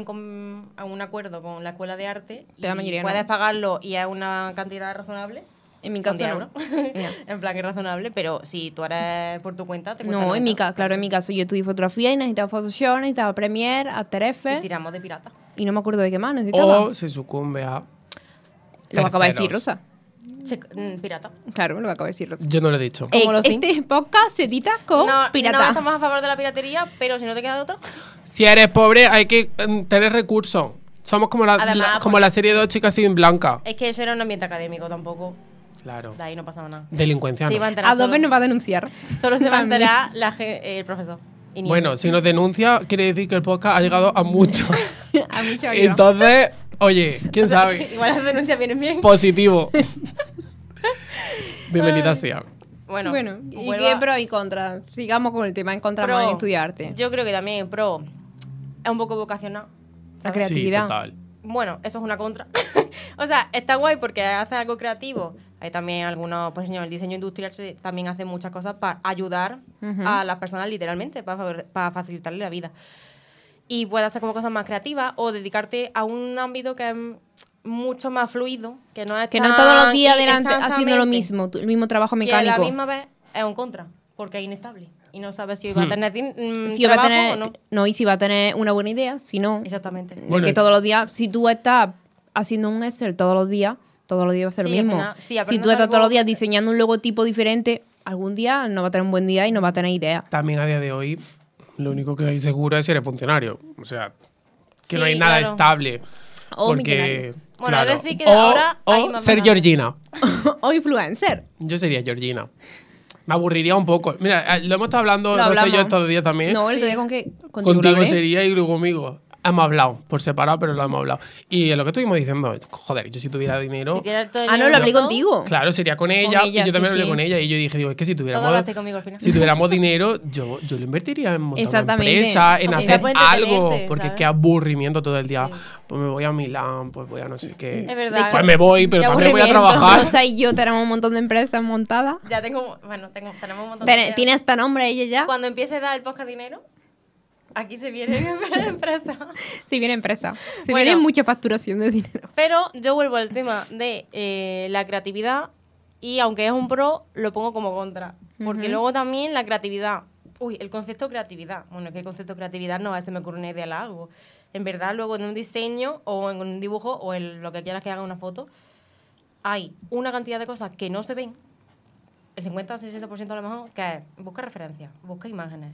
C: un acuerdo con la escuela de arte y
A: La mayoría
C: puedes
A: no.
C: pagarlo y es una cantidad razonable.
A: En mi
C: Son
A: caso
C: 10
A: no.
C: euros.
A: Ya.
C: En plan que es razonable, pero si tú eres por tu cuenta, te cuesta
A: No, en mi
C: 90.
A: caso, claro, en mi caso yo estudié fotografía y necesitaba Photoshop, necesitaba Premiere, After
C: Y
A: Effects
C: tiramos de pirata.
A: y no me acuerdo de qué más necesitaba.
B: O se sucumbe a...
A: Lo que acaba de decir
B: terceros.
A: Rosa.
C: Pirata.
A: Claro, lo que acaba de decir Rosa.
B: Yo no lo he dicho.
C: Como los
A: Este podcast se edita con
C: No
A: pirata.
C: estamos a favor de la piratería, pero si no te queda de otra.
B: Si eres pobre hay que tener recursos. Somos como
C: Además,
B: como la serie de 2 chicas sin blanca.
C: Es que eso era un ambiente académico tampoco.
B: Claro.
C: De ahí no pasaba nada.
B: Delincuencia,
C: Se
B: no.
C: iba a enterar
A: Adobe
C: solo-
A: nos va a denunciar.
C: Solo se va a
A: También.
C: enterar el profesor. Y ni
B: Bueno,
C: él.
B: si nos denuncia, quiere decir que el podcast ha llegado a mucho.
A: A mucho oído.
B: Entonces, oye, quién sabe.
C: Igual las denuncias vienen bien.
B: Positivo. Bienvenida sea.
C: Bueno,
A: ¿y
C: vuelvo
A: qué
C: a-
A: pro y contra? Sigamos con el tema en contra más en estudiarte.
C: Yo creo que también pro es un poco vocacional.
A: La
C: ¿sabes?
A: creatividad.
B: Sí, total.
C: Bueno, eso es una contra. O sea, está guay porque hace algo creativo. Hay también algunos, pues señor, el diseño industrial también hace muchas cosas para ayudar a las personas literalmente, para facilitarle la vida. Y puedes hacer como cosas más creativas o dedicarte a un ámbito que es mucho más fluido, que no es
A: Que
C: tan-
A: no todos los días delante haciendo lo
C: exactamente,
A: mismo, el mismo trabajo
C: que a la
A: mecánico.
C: misma vez es un contra, porque es inestable. Y no sabes si va a tener
A: Si va a
C: trabajo
A: tener,
C: o no.
A: no, y si va a tener una buena idea, si no,
C: Exactamente.
B: Bueno,
A: que todos los días, si tú estás haciendo un Excel todos los días va a ser
C: Sí,
A: lo mismo.
C: al final, sí,
A: Si
C: aprendes
A: tú estás todos
C: algo-
A: los días diseñando un logotipo diferente, algún día no va a tener un buen día y no va a tener idea.
B: También a día de hoy, lo único que hay seguro es si eres funcionario. O sea, que no
C: Sí,
B: hay nada
C: claro.
B: estable.
A: O
B: porque,
A: millonario.
C: Bueno,
B: claro.
C: es decir que
B: o,
C: ahora hay
B: o
C: más
B: ser
C: vacantes.
B: Georgina.
A: O influencer.
B: Yo sería Georgina. Me aburriría un poco. Mira, lo hemos estado hablando,
A: Lo
B: no sé yo,
A: hablamos.
B: estos días también.
A: No, el otro día con que contigo lo
B: Contigo
A: hablé.
B: sería y luego conmigo. Hemos hablado por separado, pero lo hemos hablado. Y lo que estuvimos diciendo, joder, yo si tuviera dinero,
C: Si tienes todo el
A: Ah, no,
C: dinero
A: lo hablé
C: del mundo,
A: contigo.
B: claro, sería con ella, y yo también
A: sí,
B: hablé
A: sí.
B: con ella. Y yo dije, digo, es que si
C: Todo
B: tuviéramos,
C: hablaste conmigo al final.
B: si tuviéramos dinero, yo lo invertiría en montar una
A: Exactamente.
B: empresa, en
C: Aunque
B: hacer
C: sea por
B: algo.
C: entretenerte,
B: Porque
C: ¿sabes?
B: qué aburrimiento todo el día. Pues me voy a Milán, pues voy a no sé qué.
C: Es verdad.
B: Pues me voy, pero
C: Qué
B: también voy a
C: aburrimiento.
B: trabajar.
A: Rosa y yo tenemos un montón de empresas montadas.
C: Ya tengo, bueno, tenemos un montón de ideas.
A: Tiene hasta nombre ella ya.
C: Cuando empiece a dar el podcast dinero, aquí se viene la empresa.
A: Si viene empresa. Si
C: Bueno.
A: viene mucha facturación de dinero.
C: Pero yo vuelvo al tema de la creatividad y aunque es un pro, lo pongo como contra. Porque luego también la creatividad. Uy, el concepto creatividad. Bueno, es que el concepto creatividad no es se me ocurre una idea a algo. En verdad, luego en un diseño o en un dibujo o en lo que quieras que haga una foto, hay una cantidad de cosas que no se ven, el 50-60% a lo mejor, que es busca referencias, busca imágenes,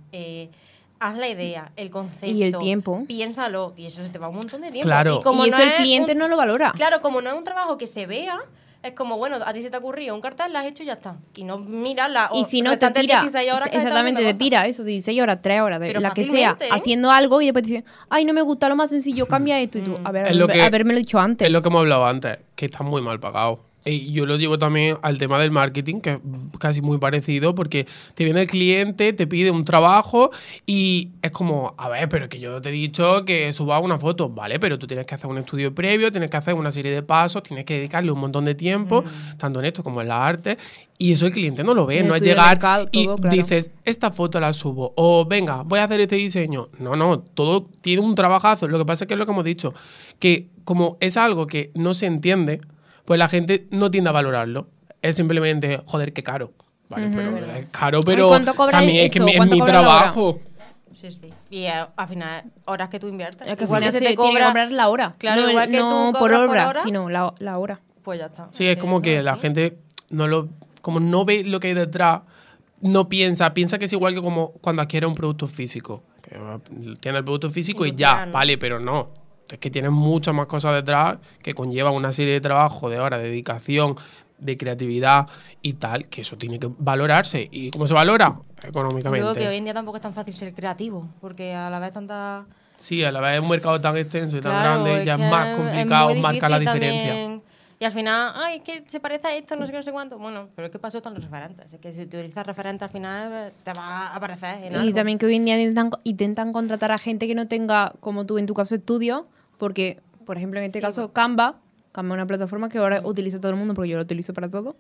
C: haz la idea, el concepto.
A: Y el tiempo.
C: Piénsalo, y eso se te va un montón de tiempo.
B: Claro.
C: como
A: Y eso
C: no
A: el
C: es
A: cliente
C: un-
A: no lo valora.
C: Claro, como no es un trabajo que se vea, es como, bueno, a ti se te ha ocurrido un cartel, lo has hecho y ya está. Y no miras la
A: Y si no te
C: restantes
A: tira,
C: 16 horas que has estado
A: exactamente, te
C: haciendo cosas.
A: tira eso, 16 horas, 3 horas, de
C: Pero
A: la que sea,
C: fácilmente, ¿eh?
A: haciendo algo y después te dicen, ay, no me gusta, lo más sencillo, cambia esto. Y tú, a ver,
B: Es lo que-
A: haberme lo dicho antes.
B: Es lo que hemos hablado antes, que está muy mal pagado. Y yo lo llevo también al tema del marketing, que es casi muy parecido, porque te viene el cliente, te pide un trabajo y es como, a ver, pero que yo te he dicho que suba una foto, vale, pero tú tienes que hacer un estudio previo, tienes que hacer una serie de pasos, tienes que dedicarle un montón de tiempo, tanto en esto como en las artes, y eso el cliente no lo ve,
A: En
B: no es
A: estudio de
B: llegar
A: mercado,
B: y
A: todo, claro.
B: dices, esta foto la subo, o venga, voy a hacer este diseño. No, todo tiene un trabajazo. Lo que pasa es que es lo que hemos dicho, que como es algo que no se entiende, pues la gente no tiende a valorarlo. Es simplemente, joder, qué caro. Vale, pero es caro, pero
A: ¿cuánto cobra
B: también es
A: esto?
B: que es
A: ¿Cuánto
B: mi
A: cobra la hora?
B: trabajo.
C: Sí, sí. Y al final, horas que tú inviertes.
A: Es que
C: Igual
A: al
C: que
A: final
C: se te
A: tiene que
C: cobra,
A: cobrar la hora.
C: Claro,
A: no,
C: igual que
A: no
C: tú
A: por
C: cobras por
A: obra,
C: hora.
A: sino la hora.
C: pues ya está.
B: Sí, es como que la gente como no ve lo que hay detrás, no piensa que es igual que como cuando adquiere un producto físico. Que tiene el producto físico y ya,
C: Industrial, ¿no?
B: vale, pero no. Es que tienes muchas más cosas detrás que conllevan una serie de trabajo, de horas, de dedicación, de creatividad y tal, que eso tiene que valorarse. ¿Y cómo se valora? Económicamente.
C: Digo que hoy en día tampoco es tan fácil ser creativo, porque a la vez tanta...
B: Sí, a la vez es un mercado tan extenso y tan
C: Claro,
B: grande, ya
C: que
B: es más complicado
C: muy
B: marcar la
C: difícil
B: diferencia.
C: también. Y al final, ay, es que se parece a esto, no sé qué, no sé cuánto. Bueno, pero es que pasó están los referentes. Es que si utilizas referentes al final te va a aparecer en
A: Y
C: algo.
A: también que hoy en día intentan contratar a gente que no tenga, como tú en tu caso, estudio, porque, por ejemplo, en este caso, Canva es una plataforma que ahora utiliza todo el mundo, porque yo lo utilizo para todo.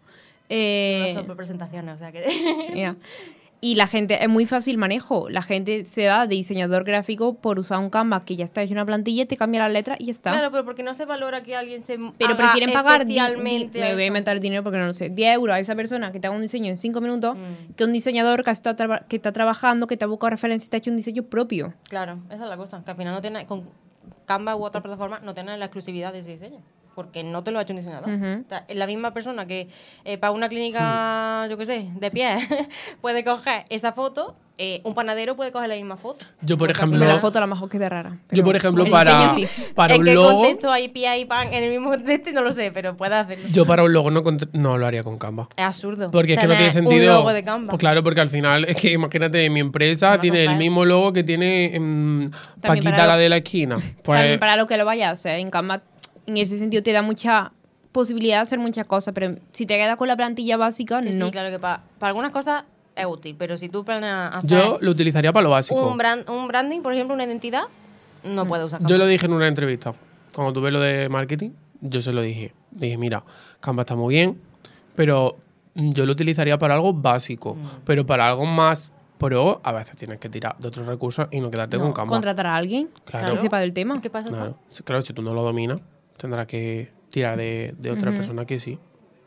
C: No son por presentaciones, o sea que...
A: Ya. Y la gente, es muy fácil manejo. La gente se da de diseñador gráfico por usar un Canva que ya está hecho una plantilla, te cambia las letras y ya está.
C: Claro, pero porque no se valora que alguien se
A: Pero
C: haga
A: prefieren pagar,
C: especialmente
A: me
C: a
A: voy a
C: eso.
A: inventar el dinero porque no lo sé, 10 euros a esa persona que te haga un diseño en 5 minutos, que un diseñador que está, que está trabajando, que te ha buscado referencia y te ha hecho un diseño propio.
C: Claro, esa es la cosa. Que al final no tiene, con Canva u otra plataforma no tienen la exclusividad de ese diseño. Porque no te lo ha hecho un diseñador. O sea, es la misma persona que para una clínica, yo qué sé, de pie, puede coger esa foto un panadero puede coger la misma foto.
B: Yo, por
C: Porque al
B: ejemplo,
A: Pero
C: final-
A: la foto a lo mejor queda rara.
B: Yo,
A: pero
B: por ejemplo,
A: el
B: para,
A: diseño sí.
B: para
C: ¿En
B: un
C: qué
B: logo,
C: contexto hay pie y pan en el mismo contexto? No lo sé, pero puede hacerlo.
B: yo para un logo no lo haría con Canva.
C: Es absurdo.
B: Porque es que no tiene
C: Tener
B: sentido.
C: Un logo de Canva.
B: Pues claro, porque al final, es que imagínate, mi empresa
C: Una
B: tiene el
C: cosa,
B: mismo logo que tiene Paquita
A: para
B: la
A: lo-
B: de la esquina. Pues
A: También para lo que lo vaya a hacer. En Canva, en ese sentido, te da mucha posibilidad de hacer muchas cosas, pero si te quedas con la plantilla básica,
C: Que
A: no.
C: Sí, claro que para algunas cosas es útil, pero si tú planeas hacer
B: yo lo utilizaría para lo básico.
C: un branding, por ejemplo, una identidad, no puedes usar Canva.
B: Yo lo dije en una entrevista. Cuando tuve lo de marketing, yo se lo dije. Dije, mira, Canva está muy bien, pero yo lo utilizaría para algo básico. Pero para algo más pro, a veces tienes que tirar de otros recursos y no quedarte con Canva.
A: Contratar a alguien
B: Claro.
A: que sepa del tema.
C: ¿Qué pasa?
B: Claro. Sí, claro, si tú no lo dominas, tendrás que tirar de otra persona que sí.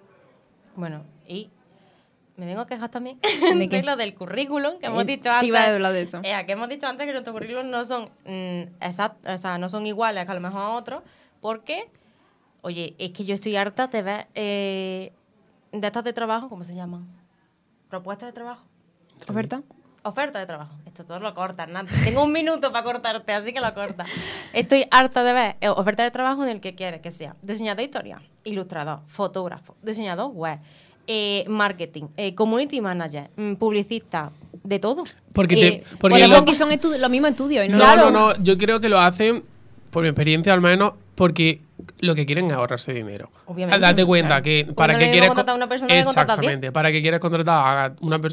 C: Bueno, y me vengo a quejar también
A: ¿De qué?
C: lo del currículum que hemos dicho
A: Te
C: antes.
A: iba a hablar de eso.
C: Que hemos dicho antes que nuestros currículums no son exactos, o sea, no son iguales que a lo mejor a otros, porque, oye, es que yo estoy harta de ver de estas de trabajo, ¿cómo se llaman? Propuestas de trabajo.
A: ¿Oferta?
C: Oferta de trabajo. Esto todo lo cortas, Nati. Tengo un minuto para cortarte, así que lo cortas. Estoy harta de ver oferta de trabajo en el que quieres que sea diseñador editorial, ilustrador, fotógrafo, diseñador web, marketing, community manager, publicista, de todo.
B: Porque
A: Porque
B: lo-
A: son los mismos estudios. ¿no?
B: No,
C: Claro.
B: no, yo creo que lo hacen, por mi experiencia al menos, porque lo que quieren es ahorrarse dinero.
C: Obviamente.
B: Date cuenta que para
C: Cuando
B: que
C: le
B: quieres
C: contratar a una persona, le contratas a 10.
B: exactamente, para que quieres contratar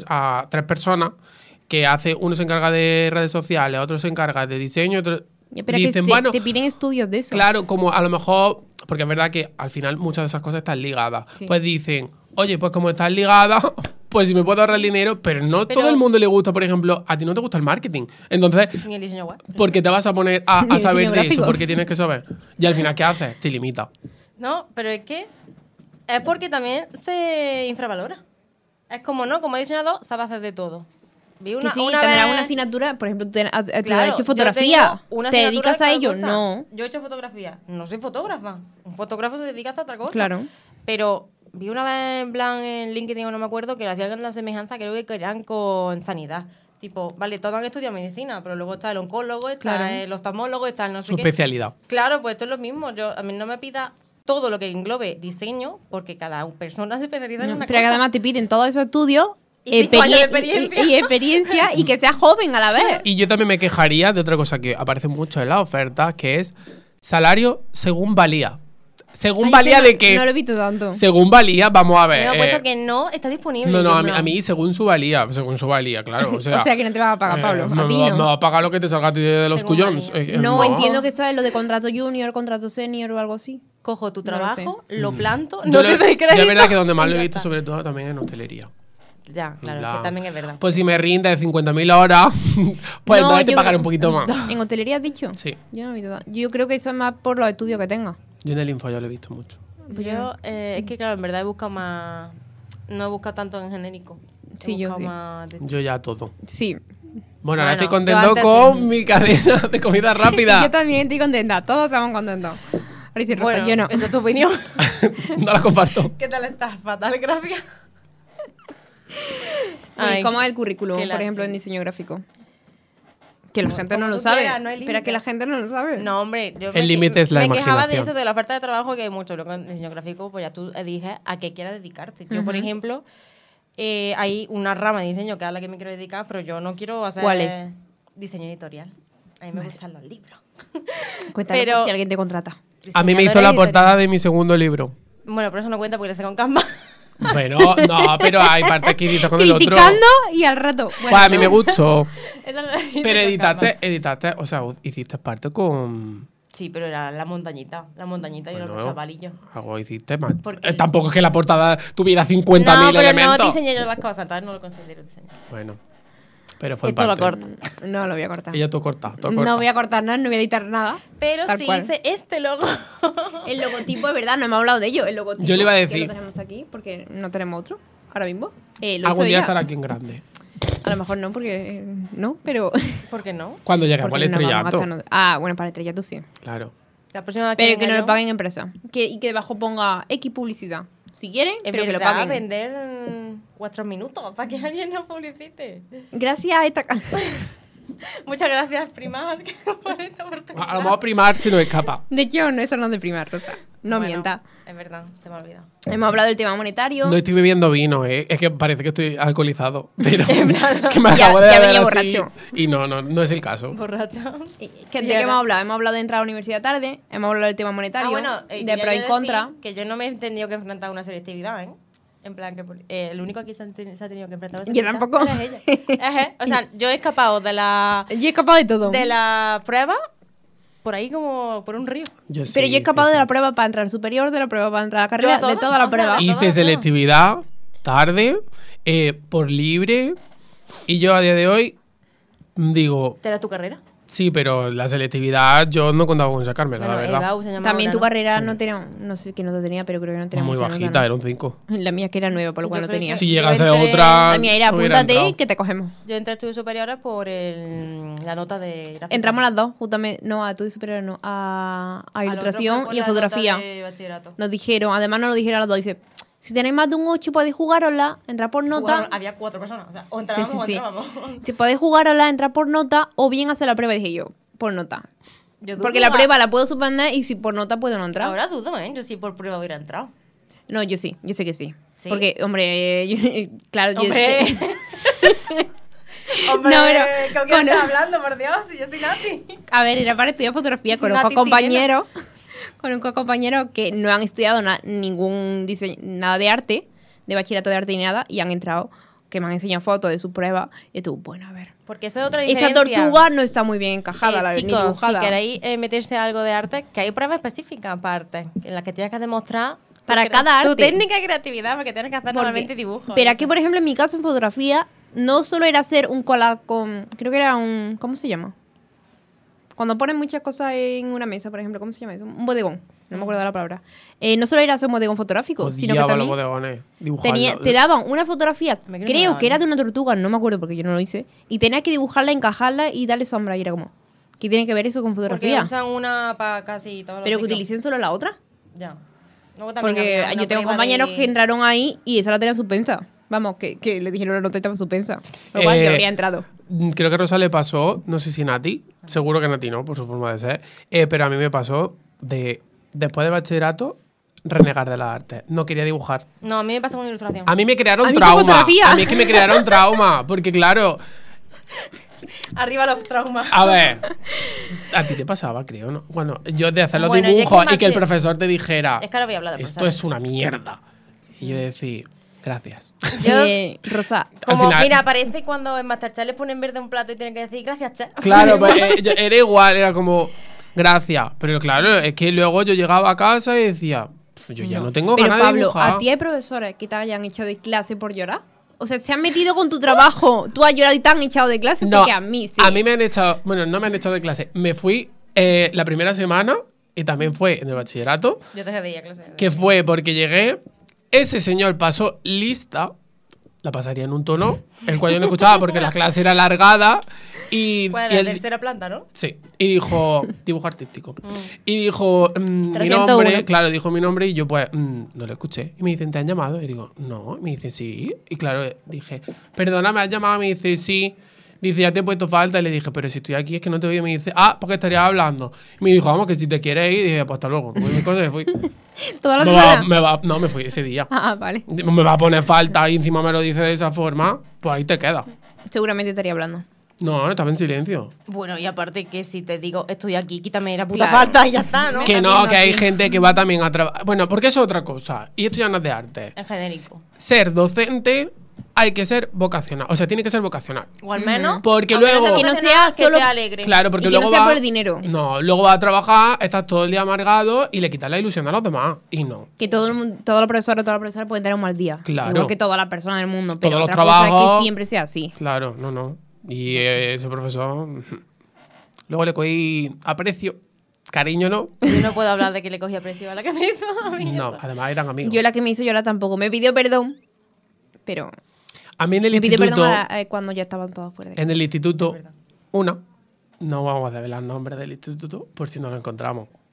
B: a 3 personas que hace uno se encarga de redes sociales, otro se encarga de diseño, otro
A: Pero es que
B: dicen,
A: te,
B: bueno,
A: te piden estudios de eso.
B: claro, como a lo mejor, porque es verdad que al final muchas de esas cosas están ligadas.
A: Sí.
B: Pues dicen, oye, pues como están ligadas, pues si me puedo ahorrar el dinero, pero no
C: Pero-
B: todo el mundo le gusta, por ejemplo, a ti no te gusta el marketing. Entonces,
C: Ni el diseño web.
B: ¿por qué te vas a poner
A: Ni
B: a
A: el
B: saber
A: diseño
B: de eso?
A: gráfico.
B: Porque tienes que saber. Y al final, ¿qué haces? Te limita.
C: No, pero es que es porque también se infravalora. Es como, ¿no? Como diseñador, sabe hacer de todo. Vi
A: Que
C: una,
A: sí,
C: una
A: tendrás
C: vez-
A: una asignatura, por ejemplo, tú has
C: Claro,
A: hecho
C: yo
A: fotografía.
C: tengo una
A: ¿Te
C: asignatura
A: dedicas
C: de
A: a
C: cada
A: ello?
C: cosa.
A: No.
C: Yo he hecho fotografía. No soy fotógrafa. Un fotógrafo se dedica a otra cosa.
A: Claro.
C: Pero vi una vez en plan en LinkedIn, no me acuerdo, que lo hacían la semejanza, creo que eran con sanidad. Tipo, vale, todos han estudiado medicina, pero luego está el oncólogo, está
A: Claro.
C: el oftalmólogo, está el no sé
B: Su
C: qué.
B: especialidad.
C: Claro, pues esto es lo mismo. A mí no me pida todo lo que englobe diseño, porque cada persona se especializa en
A: No,
C: una
A: pero que
C: cosa.
A: además te piden todos esos estudios
C: Y 5 años de experiencia.
A: y experiencia y que sea joven a la vez.
B: Y yo también me quejaría de otra cosa que aparece mucho en las ofertas, que es salario según valía. Según
A: Ay,
B: valía
A: ese
B: de
A: no-
B: que...
A: No lo he visto tanto.
B: Según valía, vamos a ver.
C: Me he puesto que no está disponible.
B: No, no,
C: Yo,
B: a mí según su valía, claro. O sea,
A: O sea, que no te vas a pagar, Pablo.
B: me,
A: A ti
B: me
A: no.
B: va a pagar lo que te salga a ti de los
C: Según
B: cuyons.
C: valía.
A: No, entiendo que eso es lo de contrato junior, contrato senior o algo así.
C: Cojo tu
A: No lo
C: trabajo, lo planto,
B: Yo
C: no te doy crédito.
B: yo es verdad que donde más lo
C: y
B: he
C: ya
B: visto,
C: está.
B: sobre todo, también en hostelería.
C: Ya, claro,
B: En plan,
C: que también es verdad.
B: Pues si me rinde 50.000 horas, pues
A: No,
B: entonces te
A: yo-
B: pagaré un poquito más.
A: ¿En hotelería has dicho?
B: Sí.
A: Yo no he visto tanto. Yo creo que eso es más por los estudios que tenga.
B: Yo en el info ya lo he visto mucho.
C: Yo, es que claro, en verdad he buscado más. No he buscado tanto en genérico. He
A: Sí, yo
C: buscado
A: sí.
C: más de-
B: Yo ya todo.
A: Sí.
B: Bueno, ahora
C: Bueno,
B: estoy
C: yo
B: contento
C: antes
B: con
C: sí.
B: mi cadena de comida rápida.
A: Yo también estoy contenta. Todos estamos contentos. Ahora dice Rosa,
C: Bueno,
A: yo no.
C: esa es tu opinión.
B: No la comparto.
C: ¿Qué tal estás? Fatal, gracias.
A: Uy, ¿cómo es el currículum,
C: qué
A: por ejemplo,
C: lástima.
A: en diseño gráfico? Que la gente
C: como
A: no lo
C: tú
A: sabe.
C: quieras, no hay
A: Espera, que la
C: límite.
A: gente no lo sabe.
C: No, hombre, yo
B: El límite es la
C: me quejaba de
B: imaginación.
C: eso, de la oferta de trabajo, que hay mucho. Luego en diseño gráfico, pues ya tú dije a qué quieras dedicarte. Yo, por ejemplo, hay una rama de diseño que es a la que me quiero dedicar, pero yo no quiero hacer
A: ¿Cuál es?
C: diseño editorial. A mí me gustan los libros.
A: Cuéntalo
C: Pero-
A: por si alguien te contrata.
B: A mí me hizo
C: Diseñadora
B: la
C: editorial.
B: portada de mi segundo libro.
C: Bueno, pero eso no cuenta porque lo hice con Canva.
B: Bueno, no, pero hay partes que editas con el otro.
A: Criticando y al rato. Bueno,
B: Pues a mí me gustó.
C: Eso lo hice
B: Pero
C: con Canva.
B: editaste, o sea, hiciste parte con...
C: Sí, pero era la montañita y
B: Bueno,
C: los chavalillos.
B: Algo hiciste más.
C: Porque-
B: Tampoco es que la portada tuviera 50.000
C: No, pero
B: elementos.
C: no diseñé yo las cosas, entonces no lo considero diseño.
B: Bueno, pero fue en
C: Esto lo
B: parte.
C: corto.
A: No lo voy a cortar.
B: Ella tú corta, tú
A: No
B: corta.
A: voy a cortar nada, no voy a editar nada.
C: Pero
A: Tal
C: sí
A: cual.
C: hice este logo.
A: El logotipo, es verdad, no hemos hablado de ello. El logotipo.
B: Yo le iba a
A: Que
B: decir-
A: lo tenemos aquí porque no tenemos otro ahora mismo. Lo
B: Algún
A: hizo
B: día
A: ella.
B: estará aquí en grande.
A: A lo mejor no, porque no, pero.
C: ¿Por qué no?
B: Cuando lleguemos al
A: porque no vamos a
B: estrellato.
A: gastarnos- Ah, bueno, para el estrellato sí.
B: Claro.
C: La próxima vez
A: Pero que
C: venga
A: no
C: yo,
A: lo paguen empresa. Y que debajo ponga X publicidad. Si quieren,
C: es
A: pero que lo
C: verdad,
A: paguen.
C: vender vuestros minutos para que alguien nos publicite.
A: Gracias a esta
C: Muchas gracias, Primar, por esta oportunidad.
B: A lo mejor Primar se nos escapa.
A: De hecho, no, eso no es de Primar, Rosa. No
C: Bueno,
A: mienta.
C: Es verdad, se me ha olvidado.
A: Hemos hablado del tema monetario.
B: No estoy bebiendo vino, ¿eh? Es que parece que estoy alcoholizado. Pero que me
A: Ya-
B: acabo de
A: ya
B: ver
A: venía
B: así.
A: borracho.
B: Y no es el caso.
C: Borracho.
A: ¿De qué hemos hablado? Hemos hablado de entrar a la universidad tarde, hemos hablado del tema monetario, de
C: quería
A: pro y
C: yo
A: contra.
C: decir que yo no me he tenido que enfrentar a una selectividad, ¿eh? En plan, que el único aquí se ha tenido que enfrentar a una
A: Yo
C: selectividad
A: tampoco.
C: es ella. O sea, yo he escapado de
A: Yo he escapado de todo.
C: la prueba por ahí como por un río.
A: Pero
B: Sí,
A: yo he escapado
B: sí,
A: de
B: sí.
A: la prueba para entrar al superior, de la prueba para entrar a la carrera,
C: Yo a
A: de
C: todas,
A: toda la
C: o sea,
A: prueba.
C: y-
B: Hice selectividad tarde, por libre. Y yo a día de hoy digo,
C: ¿Te era tu carrera?
B: sí, pero la selectividad yo no contaba con sacármela, la verdad.
C: EBAU se llamaba
A: También tu
C: ahora,
A: carrera
B: Sí.
A: no tenía, no sé qué nota tenía, pero creo que no tenía
B: Muy
A: mucha
B: bajita,
A: nota,
B: era un 5.
A: ¿no? La mía que era nueva, por lo cual no
C: Yo sé
A: tenía.
C: que-
B: Si
C: Yo
B: llegase
C: entré-
B: otra.
A: La mía era
B: hubiera
A: apúntate
B: entrado.
A: que te cogemos.
C: Yo entré a estudios superiores por la nota de gráfica.
A: Entramos las dos, justamente, no a estudios superiores, no, a
C: Al otro
A: ilustración
C: fue por
A: y a
C: la nota
A: fotografía.
C: de bachillerato.
A: Nos dijeron, además nos lo dijeron a las dos, dice, si tenéis más de un 8 podéis jugárosla, entrar por nota.
C: Jugaron- había 4 personas, o sea, o entrábamos o
A: sí.
C: entrábamos.
A: Si podéis jugárosla, entrar por nota o bien hacer la prueba, dije yo, por nota.
C: Yo
A: Porque
C: dudo
A: la prueba la puedo suspender y si por nota puedo no entrar.
C: Ahora dudo, ¿eh? Yo sí por prueba hubiera entrado.
A: No, yo sí, yo sé que sí.
C: ¿Sí?
A: Porque, hombre, claro,
C: Hombre. Hombre,
A: No, pero-
C: ¿con quién
A: bueno.
C: estás hablando, por Dios? Si yo soy Nati.
A: a ver, era para estudiar fotografía. Conozco
C: Nati
A: compañeros, conozco compañeros que no han estudiado ningún diseño, nada de arte, de bachillerato de arte ni nada, y han entrado, que me han enseñado fotos de su prueba, y tú, bueno, a ver.
C: Porque eso es otra
A: Esa
C: diferencia.
A: tortuga no está muy bien encajada, la ni
C: chicos,
A: dibujada.
C: si queréis meterse a algo de arte, que hay pruebas específicas aparte, en las que tienes que demostrar
A: Para
C: tu
A: cada
C: tu
A: arte.
C: técnica y creatividad, porque tienes que hacer
A: Porque-
C: normalmente dibujos.
A: Pero
C: eso.
A: aquí, por ejemplo, en mi caso, en fotografía, no solo era hacer un collage con... Creo que era un... ¿Cómo se llama? Cuando ponen muchas cosas en una mesa, por ejemplo, ¿cómo se llama eso? Un bodegón. No me acuerdo de la palabra. No solo era hacer un bodegón fotográfico, sino que
B: Odiaba los
A: también
B: bodegones. Dibujarlo.
A: te daban una fotografía,
C: Me creo que
A: creo
C: me
A: que era
C: daban.
A: de una tortuga, no me acuerdo porque yo no lo hice, y tenías que dibujarla, encajarla y darle sombra. Y era como, ¿qué tiene que ver eso con
C: Porque
A: fotografía?
C: usan una para casi todos los
A: Pero que
C: ciclos.
A: utilicen solo la otra.
C: Ya. Luego también
A: Porque
C: había una
A: yo tengo
C: prueba
A: compañeros
C: de-
A: que entraron ahí y esa la tenían suspensa. Vamos, que le dijeron la nota y estaba suspensa. Lo cual yo habría entrado.
B: Creo que a Rosa le pasó, no sé si a Nati, seguro que a Nati no, por su forma de ser, pero a mí me pasó después del bachillerato, renegar de las artes. No quería dibujar.
C: No, a mí me pasa con ilustración.
B: A mí me crearon
A: A mí con
B: trauma.
A: fotografía.
B: A mí es que me crearon trauma, porque claro,
C: Arriba los traumas.
B: a ver, a ti te pasaba, creo, ¿no? Bueno, yo de hacer los
C: Bueno, yo es que
B: dibujos
C: me
B: y que el
C: hace-
B: profesor te dijera,
C: Es que ahora voy a hablar de
B: esto
C: profesores.
B: es una mierda. Y yo decía, gracias.
C: Yo-
A: Rosa,
B: Al
C: Como,
B: final-
C: mira, parece cuando en Masterchef les ponen verde un plato y tienen que decir gracias, chef.
B: Claro, pues, era igual, era como, gracias. Pero claro, es que luego yo llegaba a casa y decía, yo ya no tengo
A: pero
B: ganas de
A: Pablo,
B: dibujar.
A: ¿a ti hay profesores que te hayan echado de clase por llorar? O sea, se han metido con tu trabajo, tú has llorado y te han echado de clase,
B: No,
A: porque a mí sí.
B: a mí me han echado, bueno, no me han echado de clase. Me fui la primera semana, y también fue en el bachillerato,
C: Yo dejé de ir a clase.
B: que fue porque llegué, ese señor pasó lista, la pasaría en un tono, el cual yo no escuchaba porque la clase era alargada, y,
C: ¿Cuál
B: y
C: era?
B: él-
C: La tercera planta, ¿no?
B: sí, y dijo, dibujo artístico. Y dijo, mi
A: 301.
B: nombre, claro, dijo mi nombre y yo pues no lo escuché. Y me dicen, ¿te han llamado? Y digo, no. Y me dice, sí. Y claro, dije, perdona, ¿me has llamado? Me dice, sí. Dice, ya te he puesto falta. Y le dije, pero si estoy aquí es que no te oigo. Y me dice, porque estarías hablando. Y me dijo, vamos, que si te quieres ir. Y dije, pues hasta luego. Cogí mis cosas y me fui.
A: Toda la
B: Me
A: semana.
B: va- no, me fui ese día.
A: Vale.
B: Me va a poner falta y encima me lo dice de esa forma. Pues ahí te queda.
A: Seguramente estaría hablando.
B: No, estaba en silencio.
C: Bueno, y aparte que si te digo estoy aquí, quítame la puta
A: Claro.
C: falta y ya está, ¿no?
B: Que no,
A: también
B: que hay
A: así.
B: gente que va también a trabajar. Bueno, porque eso es otra cosa. Y esto ya no es de arte.
C: Es genérico.
B: Ser docente hay que ser vocacional. O sea, tiene que ser vocacional.
C: O al menos.
B: Porque
C: aunque
B: luego-
C: sea
A: Que no
C: vocacional,
A: sea solo-
C: que sea alegre.
B: Claro, porque
A: Y que
B: luego
A: no sea
B: va...
A: por el dinero.
B: No, luego vas a trabajar, estás todo el día amargado y le quitas la ilusión a los demás. Y no.
A: Que todo el mundo, todos los profesores o todas las profesoras pueden tener un mal día.
B: Claro.
A: Igual que todas las personas del mundo. Pero
B: Todos los
A: otra cosa es
B: trabajos-
A: que siempre sea así.
B: Claro, no. Y ese profesor... Luego le cogí aprecio. Cariño no.
C: Yo no puedo hablar de que le cogí aprecio a la que me hizo a mí
B: No,
C: eso.
B: además eran amigos.
A: Yo la que me hizo llorar tampoco. Me pidió perdón, pero
B: A mí en el
A: me pidió
B: instituto...
A: perdón cuando ya estaban todos fuera de casa.
B: En el instituto, una, no vamos a develar nombres del instituto por si no lo encontramos.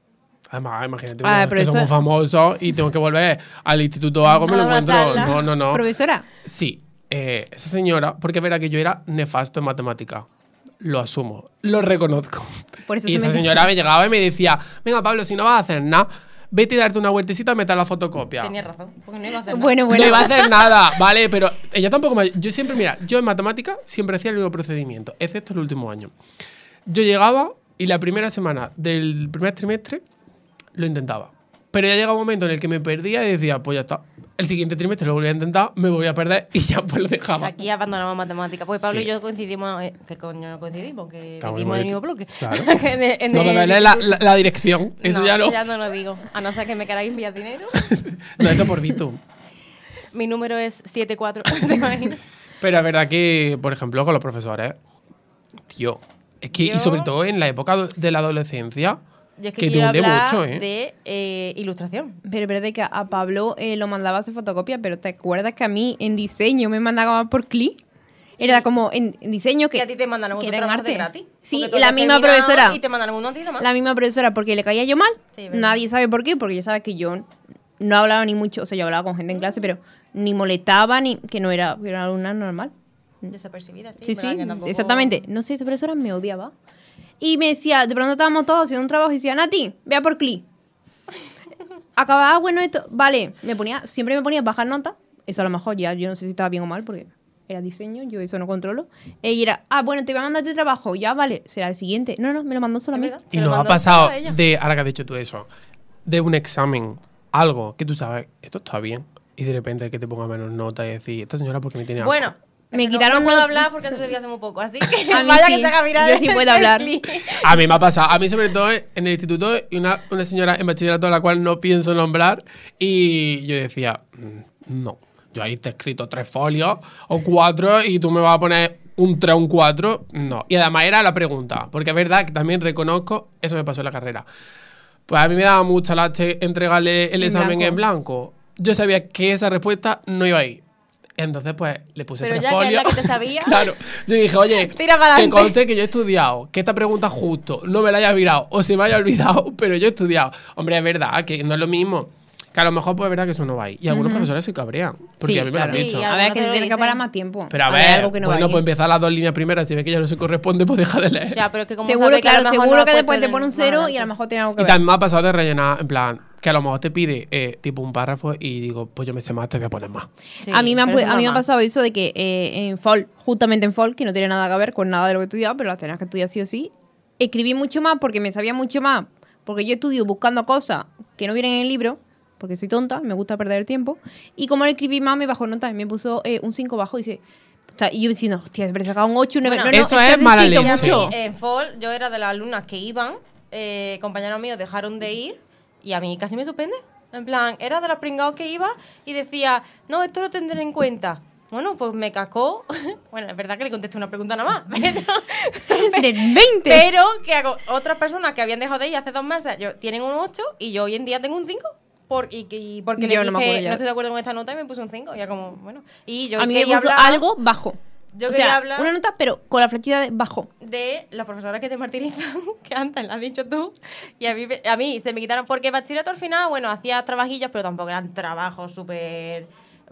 B: Además, imagínate,
A: Ah,
B: que
A: profesor.
B: somos famosos y tengo que volver al instituto o algo, me lo
C: A una
B: encuentro.
C: charla.
B: No.
A: Profesora,
B: Sí, esa señora, porque es verdad que yo era nefasto en matemática. Lo asumo, lo reconozco.
A: por eso
B: Y
A: se
B: esa
A: me
B: señora me llegaba y me decía, venga Pablo, si no vas a hacer nada, vete y darte una vueltecita a meter la fotocopia.
C: Tenía razón, porque no iba a hacer nada.
A: Bueno,
B: No iba a hacer nada, ¿vale? Pero ella tampoco me... Yo siempre, mira, yo en matemática siempre hacía el mismo procedimiento, excepto el último año. Yo llegaba y la primera semana del primer trimestre lo intentaba. Pero ya llega un momento en el que me perdía y decía, pues ya está. El siguiente trimestre lo volvía a intentar, me volvía a perder y ya pues lo dejaba.
C: Aquí abandonamos matemáticas. Pues Pablo
B: Sí.
C: y yo coincidimos. ¿Qué coño coincidimos? Que
B: Está muy
C: vivimos en el
B: bonito.
C: mismo bloque.
B: Claro.
C: En
B: No,
C: el-
B: me vale la dirección, eso ya no.
C: Ya no lo digo. A no ser que me queráis enviar dinero.
B: No, eso por Vito.
C: Mi número es 74. ¿Te imaginas?
B: Pero es verdad que, por ejemplo, con los profesores, tío, es que,
C: Yo-
B: y sobre todo en la época de la adolescencia,
C: Yo es que,
B: que te
C: quiero
B: hunde
C: hablar
B: mucho, ¿eh?
C: de ilustración.
A: Pero es verdad que a Pablo lo mandaba a hacer fotocopia, pero ¿te acuerdas que a mí en diseño me mandaba por clic? Era como en diseño
C: Que a ti te mandaron
A: que
C: un
A: era en
C: trabajo de
A: arte.
C: gratis.
A: Sí,
C: Porque tú
A: la
C: habías
A: misma
C: terminado
A: profesora.
C: Y te mandaron uno a ti nada más.
A: La misma profesora, porque le caía yo mal.
C: Sí, verdad.
A: Nadie sabe por qué, porque ya sabes que yo no hablaba ni mucho, o sea, yo hablaba con gente en clase, pero ni molestaba, ni que no era una alumna normal.
C: Desapercibida, sí.
A: Sí,
C: ¿verdad?
A: sí,
C: Que tampoco-
A: exactamente. No sé, esa profesora me odiaba. Y me decía, de pronto estábamos todos haciendo un trabajo y decía, Nati, vea por clic. Acababa, bueno, esto, vale, siempre me ponía bajar nota. Eso a lo mejor ya, yo no sé si estaba bien o mal, porque era diseño, yo eso no controlo. Y era, bueno, te voy a mandar este trabajo, ya vale, será el siguiente. No, me lo mandó solo a
C: ¿Es
A: mí.
C: verdad?
B: Y
C: Se lo
B: nos ha
C: mandó
B: pasado
C: a ella.
B: de, ahora que has dicho tú eso, de un examen, algo que tú sabes, esto está bien, y de repente que te ponga menos nota y decir, esta señora porque me tiene algo.
C: Bueno,
A: Me
C: es que
A: quitaron
C: no puedo
A: not-
C: hablar porque eso día hace muy poco. Así que
A: A mí
C: vaya
A: sí,
C: que se haga viral.
A: yo sí puedo
C: el
A: hablar.
C: clip.
B: A mí me ha pasado, a mí sobre todo en el instituto, y una señora en bachillerato a la cual no pienso nombrar, y yo decía, no, yo ahí te he escrito 3 folios o 4 y tú me vas a poner un 3 o un 4, no. Y además era la pregunta, porque es verdad que también reconozco, eso me pasó en la carrera. Pues a mí me daba mucha lache entregarle el
A: En
B: examen
A: blanco.
B: en blanco. Yo sabía que esa respuesta no iba a ir. Entonces, pues, le puse
C: Pero
B: 3
C: ya que es
B: folios.
C: la que te sabía.
B: Claro. Yo dije, oye,
C: Tira para
B: que
C: adelante.
B: conste que yo he estudiado, que esta pregunta justo no me la haya mirado o se me haya olvidado, pero yo he estudiado. Hombre, es verdad que no es lo mismo. Que a lo mejor pues es verdad que eso no va ahí. Y algunos profesores se cabrean. Porque
A: Sí,
B: a mí me lo han
A: claro.
B: dicho.
C: Sí,
A: A ver,
C: algunos
A: que
C: te
A: se
C: lo
A: tiene que
C: dicen.
A: parar más tiempo.
B: Pero a
A: ver,
B: ver,
A: algo que no va
B: bueno,
A: ahí.
B: pues empezar las 2 líneas primeras. Si ve que ya no se corresponde, pues deja de leer.
C: Ya, pero es que como
A: Seguro,
C: sabe que a lo
A: claro,
C: mejor
A: seguro
C: no ha
A: que
C: puesto
A: después te
C: en-
A: pone un
C: más
A: 0 y
C: adelante.
A: a lo mejor tiene algo que
B: Y
A: ver.
B: también me ha pasado de rellenar, en plan, que a lo mejor te pide tipo un párrafo y digo, pues yo me sé más, te voy a poner más.
C: Sí,
A: a mí me
C: pero eso es
A: ha
C: normal.
A: pasado eso de que en FOL, justamente en FOL, que no tiene nada que ver con nada de lo que he estudiado, pero las tenías que estudiar sí o sí, escribí mucho más porque me sabía mucho más, porque yo estudio buscando cosas que no vienen en el libro, porque soy tonta, me gusta perder el tiempo, y como le escribí más me bajó nota y me puso un 5 bajo y dice, o sea, y yo diciendo, hostia, siempre he sacado un 8, un 9.
C: Bueno,
B: eso
A: que
B: es
A: has
B: mala
A: escrito
B: leche.
C: Y a
A: mucho.
C: mí, en FOL, yo era de las alumnas que iban, compañeros míos dejaron de ir y a mí casi me suspende. En plan, era de las pringados que iba y decía, no, esto lo tendré en cuenta. Bueno, pues me cascó. Bueno, es verdad que le contesté una pregunta nada más.
A: Eres 20.
C: Pero que hago, otras personas que habían dejado de ir hace 2 meses tienen un 8 y yo hoy en día tengo un 5. Porque
A: Yo
C: le
A: no me
C: dije,
A: acuerdo ya.
C: no estoy de acuerdo con esta nota y me puso un 5. Ya como, bueno. Y yo
A: A mí me
C: quería
A: puso
C: hablar
A: algo bajo.
C: Yo
A: o
C: quería
A: sea,
C: hablar-
A: una nota, pero con la flechita de bajo.
C: de las profesoras que te martirizan, que antes lo has dicho tú, y a mí se me quitaron, porque bachillerato al final, bueno, hacía trabajillos, pero tampoco eran trabajos súper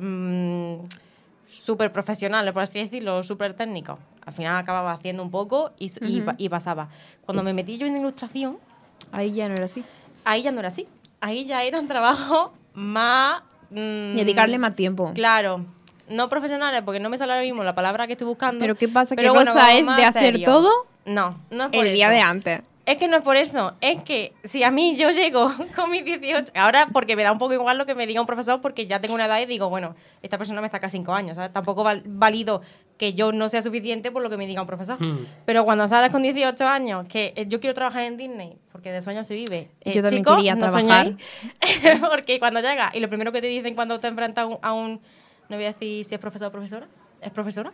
C: súper profesionales, por así decirlo, súper técnicos. Al final acababa haciendo un poco y pasaba. Cuando me metí yo en ilustración,
A: Ahí ya no era así.
C: ahí ya no era así. Ahí ya eran trabajos más...
A: Y dedicarle más tiempo.
C: Claro. No profesionales, porque no me sale ahora mismo la palabra que estoy buscando.
A: Pero ¿qué pasa?
C: Pero
A: ¿Que
C: bueno,
A: Rosa
C: como
A: es
C: más
A: de hacer
C: serio.
A: todo?
C: No es por
A: El día
C: eso.
A: de antes.
C: Es que no es por eso, es que si a mí yo llego con mis 18, ahora porque me da un poco igual lo que me diga un profesor, porque ya tengo una edad y digo, bueno, esta persona me saca 5 años, ¿sabes? Tampoco valido que yo no sea suficiente por lo que me diga un profesor. Pero cuando sales con 18 años, que yo quiero trabajar en Disney, porque de sueños se vive.
A: Yo también
C: chicos,
A: quería
C: no
A: trabajar.
C: soñéis, porque cuando llegas, y lo primero que te dicen cuando te enfrentas a un no voy a decir si es profesor o profesora, es profesora,